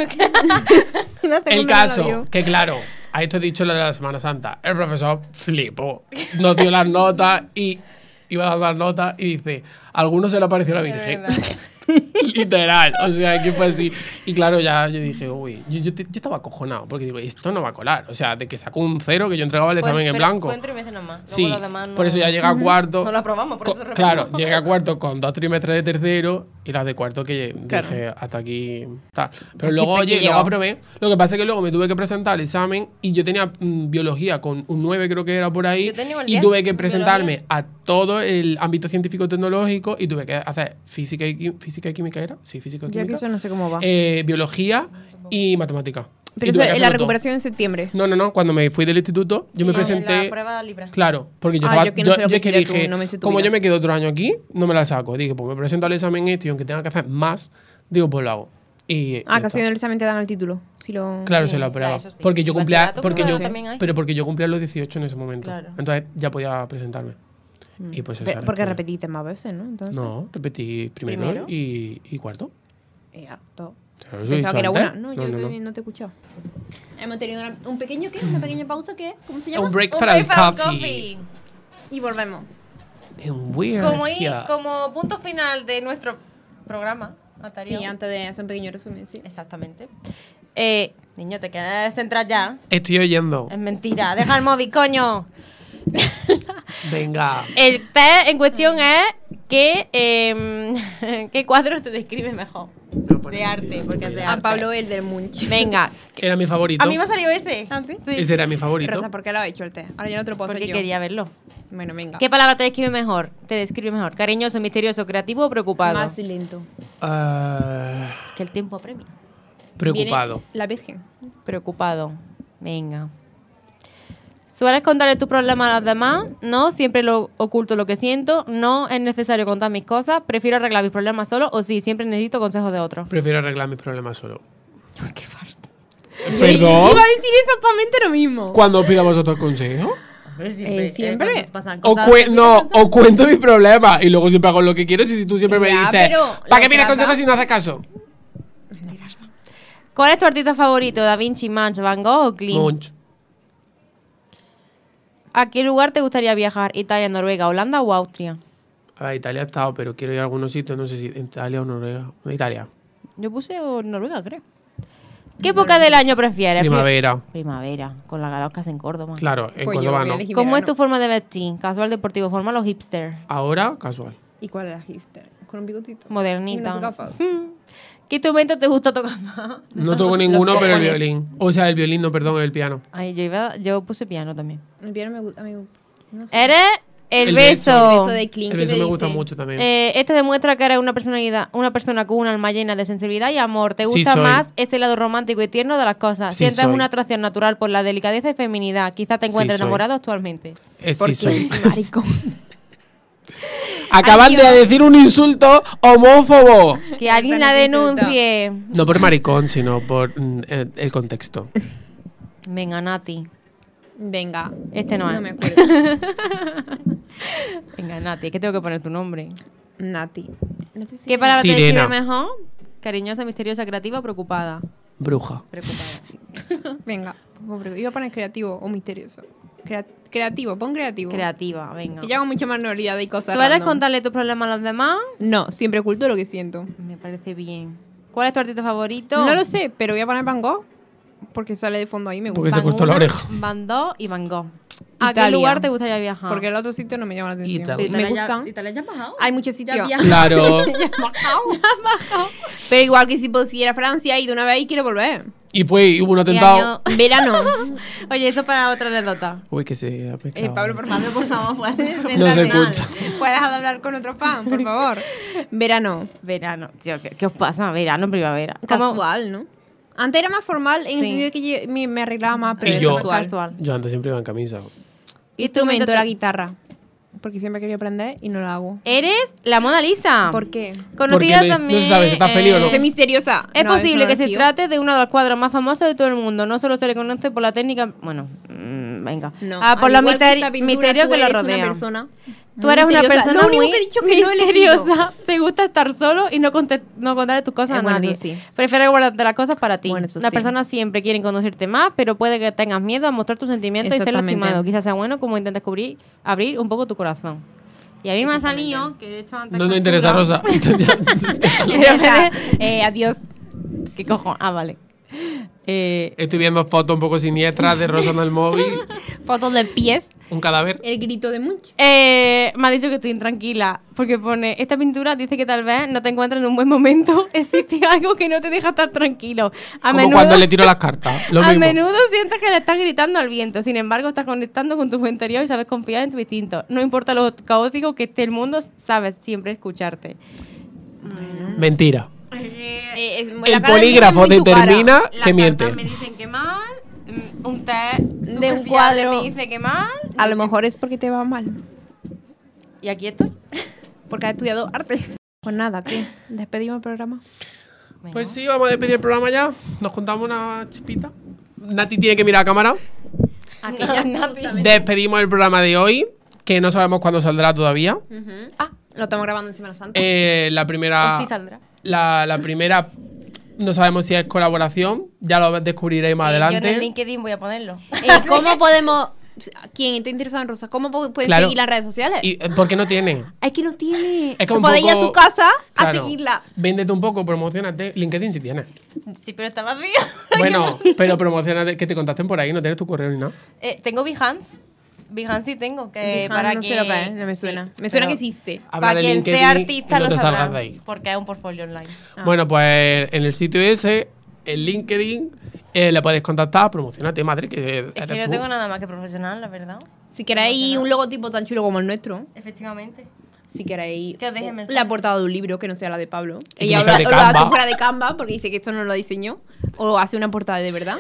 A: La
B: El
A: segunda no la
B: caso,
A: vio.
B: que claro, a esto he dicho lo de la Semana Santa. El profesor flipó. Nos dio las notas y iba dando las notas y dice, a algunos se le apareció la Virgen.
C: verdad.
B: Literal, o sea, que fue así. Y claro, ya yo dije, uy, yo estaba acojonado porque digo, esto no va a colar. O sea, de que sacó un 0, que yo entregaba el examen en
C: Pero
B: blanco.
C: Fue un trimestre nomás. Luego
B: Sí,
C: los demás no,
B: por eso ya llegué a cuarto.
C: No lo aprobamos, por eso repetimos.
B: Claro, llegué a cuarto con 2 trimestres de tercero Y las de cuarto que
A: Claro.
B: dije hasta aquí. Tal. Pero
A: Aquí
B: luego,
A: está, aquí
B: oye,
A: he
B: luego
A: llegado.
B: aprobé. Lo que pasa es que luego me tuve que presentar el examen y yo tenía biología con un 9, creo que era por ahí.
C: Yo tenía el
B: Y
C: 10,
B: tuve que
C: biología.
B: presentarme a todo el ámbito científico-tecnológico y tuve que hacer física y química, ¿era? Sí, física y
A: Yo que
B: química.
A: eso no sé cómo va.
B: Biología y matemática.
A: Pero
B: Y
A: eso
B: tuve que
A: es la
B: hacerlo todo.
A: recuperación en septiembre.
B: No. Cuando me fui del instituto, yo me
C: Sí,
B: presenté.
C: en la prueba libre.
B: Claro, porque yo
A: Ah,
B: estaba.
A: yo que no sé lo que
B: es que
A: sería tú,
B: dije,
A: no me sé tu
B: como
A: vida.
B: yo me quedo otro año aquí, no me la saco. Dije, pues me presento al examen este y aunque tenga que hacer más, digo, pues lo hago. Y ya
A: Ah, que
B: está.
A: haciendo el examen te dan el título. Si lo...
B: Claro,
C: Sí,
B: se lo
C: ya,
B: aprueba.
C: eso sí.
B: Porque yo cumplía.
C: Bachillerato
B: Porque
C: creo
B: yo,
C: que también hay.
B: pero porque yo cumplía los 18 en ese momento.
C: Claro.
B: Entonces ya podía presentarme. Y pues eso. era
A: Porque
B: todo.
A: repetiste más veces, ¿no? Entonces,
B: No, repetí primero,
C: ¿Primero?
B: y cuarto.
A: Ya, todo.
B: Te lo he
A: Pensaba
B: dicho
A: que era
B: antes.
A: una. No, yo no te he escuchado. Hemos tenido un pequeño ¿qué? Una pequeña pausa ¿qué? ¿Cómo se llama?
B: Un break
C: Un
B: para el
C: break para el
B: coffee.
A: Y volvemos.
B: And we're
C: Como,
B: here.
C: como punto final de nuestro programa anterior.
A: Sí, antes de hacer un pequeño resumen, sí.
C: Exactamente. Niño, ¿te quieres centrar ya?
B: Estoy oyendo.
C: Es mentira. Deja el móvil, coño.
B: Venga.
C: El test en cuestión es qué cuadro te describe mejor. De arte, porque es de
A: A
C: arte.
A: Pablo el del Munch.
C: Venga.
B: Era mi favorito.
C: A mí me ha salido ese. Sí.
B: Ese era mi favorito.
A: Rosa, ¿por qué lo ha hecho el test? Ahora yo no te lo puedo hacer
C: Porque
A: yo.
C: quería verlo.
A: Bueno, venga.
C: ¿Qué palabra te describe mejor? Te describe mejor. Cariñoso, misterioso, creativo o preocupado.
A: Más lento.
C: Que el tiempo apremia.
B: Preocupado.
A: Viene la Virgen.
C: Preocupado. Venga. ¿Sueles contarle tus problemas a los demás? No, siempre lo oculto lo que siento. No es necesario contar mis cosas. Prefiero arreglar mis problemas solo. O sí, siempre necesito consejos de otros.
B: Prefiero arreglar mis problemas solo.
C: Qué farsa.
B: Perdón.
A: Iba a decir exactamente lo mismo.
B: ¿Cuándo os pido a vosotros consejo?
A: Siempre.
B: O cuento mis problemas y luego siempre hago lo que quiero. Y si tú siempre me
A: Ya,
B: dices,
A: pero
B: ¿para qué
A: lo
B: pides
A: trata-
B: consejos si no haces caso?
C: ¿Cuál es tu artista favorito? ¿Da Vinci, Munch, Van Gogh o Klimt?
B: Munch.
C: ¿A qué lugar te gustaría viajar? ¿Italia, Noruega, Holanda o Austria?
B: A Italia he estado, pero quiero ir a algunos sitios. No sé si en Italia o Noruega. Italia.
C: Yo puse Noruega, creo. ¿Qué época del año prefieres?
B: Primavera.
C: Primavera, con las galoscas en Córdoba.
B: Claro, en
A: Pues yo
B: Córdoba
A: voy a
B: no.
A: elegir
C: ¿Cómo es
A: verano.
C: tu forma de vestir? ¿Casual, deportivo, formal o hipster?
B: Ahora, casual.
A: ¿Y cuál era hipster? Con un bigotito.
C: Modernita.
A: Y unas gafas.
C: ¿Qué instrumento te gusta tocar más?
B: No toco ninguno,
A: los
B: pero el
A: cojones.
B: violín. O sea, el violín, no, perdón, el piano.
C: Ay, yo puse piano también.
A: El piano me gusta. No sé.
C: Eres el
B: El
C: beso.
B: beso.
A: El beso de Clint.
B: El
A: ¿qué
B: beso
A: te
B: me gusta
A: dice?
B: mucho también.
C: Esto demuestra que eres una persona con un alma llena de sensibilidad y amor. Te
B: Sí,
C: gusta
B: soy.
C: más ese lado romántico y tierno de las cosas.
B: Sí,
C: Sientes
B: soy.
C: una atracción natural por la delicadeza y feminidad. Quizás te
B: Sí,
C: encuentres
B: soy.
C: enamorado actualmente.
B: Sí, soy.
A: Maricón.
B: Acaban de decir un insulto homófobo.
C: Que alguien la
A: Tan insulto.
C: denuncie.
B: No por maricón, sino por el contexto.
C: Venga, Nati.
A: Venga.
C: Este no es.
A: No me acuerdo.
C: Venga, Nati, es que tengo que poner tu nombre.
A: Nati.
C: ¿Qué palabra te
B: Sirena.
C: describe mejor? Cariñosa, misteriosa, creativa o preocupada.
B: Bruja.
C: Preocupada.
A: Venga. Iba a poner creativo o misterioso. Creativo, pon creativo.
C: Creativa, venga.
A: Que yo hago mucha manualidad y cosas.
C: ¿Sueles
A: random.
C: contarle tus problemas a los demás?
A: No, siempre oculto lo que siento.
C: Me parece bien. ¿Cuál es tu artista favorito?
A: No lo sé, pero voy a poner Van Gogh. Porque sale de fondo ahí, me
B: Porque
A: gusta.
B: se cortó la
C: uno,
B: oreja.
C: Van 2 y Van Gogh. ¿A qué
A: Italia.
C: lugar te gustaría viajar?
A: Porque el otro sitio no me llama la atención.
B: Italia.
A: Me gustan.
C: ¿Italia ya has bajado?
A: Hay muchos sitios.
B: Claro.
A: Pero igual que si pudiera a Francia y de una vez y quiero volver.
B: Y pues hubo un
C: ¿Qué
B: atentado.
C: año?
A: Verano.
C: Oye, eso para otra anécdota.
B: Uy, que se ha pecado.
A: Pablo, por favor.
C: Por favor, puedes
B: No se escucha.
A: ¿Puedes dejar de hablar con otro fan, por favor? Verano.
C: Verano. Tío, ¿qué os pasa? Verano, primavera. ¿Cómo?
A: Casual, ¿no? Antes era más formal en el
C: Sí.
A: sentido de que me arreglaba más, pero
B: Y
A: era
B: yo.
A: casual.
B: Yo antes siempre iba en camisa.
A: Instrumento,
C: te-
A: la guitarra. Porque siempre quería aprender y no lo hago.
C: Eres la Mona Lisa.
A: ¿Por qué?
C: Conocida
B: Porque no
C: también.
B: se sabe si está feliz o no.
A: Sé misteriosa.
C: Es
A: No,
C: posible
A: eso
C: que
A: no
C: se
A: es tío.
C: trate de uno de los cuadros más famosos de todo el mundo. No solo se le conoce por la técnica. Bueno, venga.
A: No.
C: Por
A: Al
C: los
A: igual que esta pintura,
C: misterios
A: tú
C: que lo
A: eres una
C: rodean.
A: persona
C: Tú
A: muy
C: eres una
A: misteriosa.
C: persona
A: Lo único
C: muy
A: que he dicho que no he elegido.
C: misteriosa. Te gusta estar solo y no contarle tus cosas a
A: Bueno,
C: nadie.
A: eso sí.
C: Prefieres guardarte las cosas para ti.
A: Bueno, eso
C: Las
A: sí.
C: personas siempre quieren conocerte más, pero puede que tengas miedo a mostrar tus sentimientos y ser
A: Exactamente.
C: lastimado. Quizás sea bueno como intentes abrir un poco tu corazón. Y a mí me ha
A: Exactamente.
C: salido, que he hecho antes.
B: No nos
C: captura.
B: interesa, Rosa.
A: Ya está. Adiós.
C: ¿Qué cojones? Ah, vale.
B: Estoy viendo fotos un poco siniestras de Rosa en el móvil.
A: Fotos de pies.
B: Un cadáver.
A: El grito de Munch.
C: Me ha dicho que estoy intranquila porque pone, esta pintura dice que tal vez no te encuentras en un buen momento, existe algo que no te deja estar tranquilo.
B: Como cuando le tiro las cartas. Lo
C: a
B: mismo.
C: menudo sientes que le estás gritando al viento, sin embargo estás conectando con tu fuente interior y sabes confiar en tu instinto. No importa lo caótico que esté el mundo, sabes siempre escucharte.
B: Mentira.
A: La
B: El
A: cara de
B: polígrafo
A: Munch es muy tu cara.
B: determina
C: Las
B: que miente.
C: cartas me dicen que mal, un test
A: De
C: súper
A: un
C: fiable
A: cuadro.
C: me dice que mal,
A: A lo mejor es porque te va mal.
C: y aquí estoy.
A: Porque has estudiado arte. Pues nada, ¿qué? ¿Despedimos el programa?
B: Pues sí, vamos a despedir el programa ya. Nos contamos una chipita. Nati tiene que mirar a cámara.
C: Aquí ya
B: Despedimos el programa de hoy, que no sabemos cuándo saldrá todavía.
A: Lo estamos grabando en Semana Santa.
B: La primera.
C: O sí saldrá.
B: La primera. No sabemos si es colaboración. Ya lo descubriré más
C: Yo en el
B: adelante.
C: LinkedIn voy a ponerlo.
A: ¿Cómo podemos... Quien esté interesado en Rosa, ¿cómo puedes
B: Claro.
A: seguir las redes sociales?
B: ¿Y por qué no tiene?
A: Es que no tiene.
B: Es que
A: Tú
B: un
A: podéis ir a
B: poco-
A: su casa
B: Claro.
A: a seguirla.
B: Véndete un poco, promocionate. LinkedIn sí tiene.
C: Sí, pero está vacío.
B: Bueno, pero promocionate, que te contacten por ahí, no tienes tu correo ni nada.
C: Tengo Behance. Behance sí tengo. Que
A: Behance
C: para
A: no
C: que...
A: sé lo que es, no me suena.
C: Sí,
A: me suena
C: pero
A: que existe.
B: Habla
C: Para
B: de
C: quien
B: LinkedIn
C: sea artista
B: y no
C: lo
B: te
C: sabrá.
B: salgas de ahí.
C: Porque es un portfolio online.
B: Bueno, pues en el sitio ese, en LinkedIn, le puedes contactar, promocionate, madre, que
C: Es que
B: eres
C: no
B: tú.
C: tengo nada más que profesional, la verdad.
A: Si queréis un logotipo tan chulo como el nuestro,
C: Efectivamente.
A: si queréis
C: Que os dejen mensaje.
A: la portada de un libro que no sea la de Pablo.
B: Y que
A: Ella
B: no sea
A: lo
B: de
A: hace
B: Canva.
A: fuera de Canva porque dice que esto no lo diseñó. O hace una portada de verdad.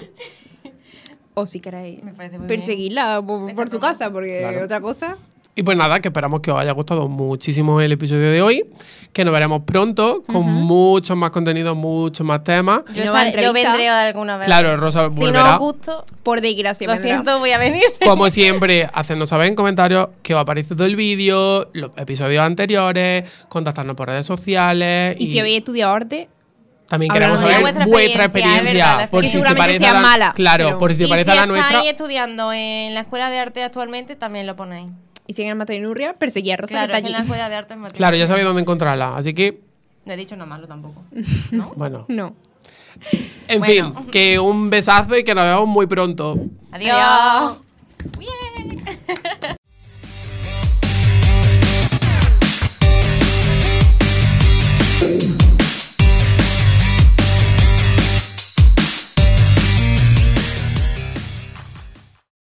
A: O si queréis
C: Me parece muy
A: perseguirla por su casa, porque
B: Claro.
A: otra cosa.
B: Y pues nada, que esperamos que os haya gustado muchísimo el episodio de hoy, que nos veremos pronto con muchos más contenidos, muchos más temas.
A: Y no va a
C: Yo
A: entrevista.
C: vendré alguna vez.
B: Claro, Rosa
C: Si no
B: volverá.
C: os gusto,
A: Por desgracia,
C: lo
A: vendrá.
C: siento, voy a venir.
B: Como siempre, hacednos saber en comentarios qué os ha parecido el vídeo, los episodios anteriores, contactarnos por redes sociales.
A: Y si habéis estudiado arte,
B: también
A: hablamos
B: queremos
A: de
B: saber
C: vuestra
B: vuestra
C: experiencia,
B: experiencia.
C: es verdad,
B: por
A: que
B: si se
A: seguramente
B: parece
A: sea
B: a la
A: mala,
B: Claro,
A: pero-
B: por si se
C: Y
B: parece a la nuestra.
C: estáis estudiando en la escuela de arte actualmente, también lo ponéis.
A: y si en el Mateo de Nurria, perseguía a Rosa
C: Claro,
A: que
C: es que
A: está
C: en la
A: allí.
C: escuela de arte es más
B: Claro, ya sabéis dónde encontrarla. Así que,
C: No he dicho nada malo tampoco.
B: bueno.
A: No.
B: En
C: Bueno.
B: fin, que un besazo y que nos vemos muy pronto.
C: Adiós. Bien.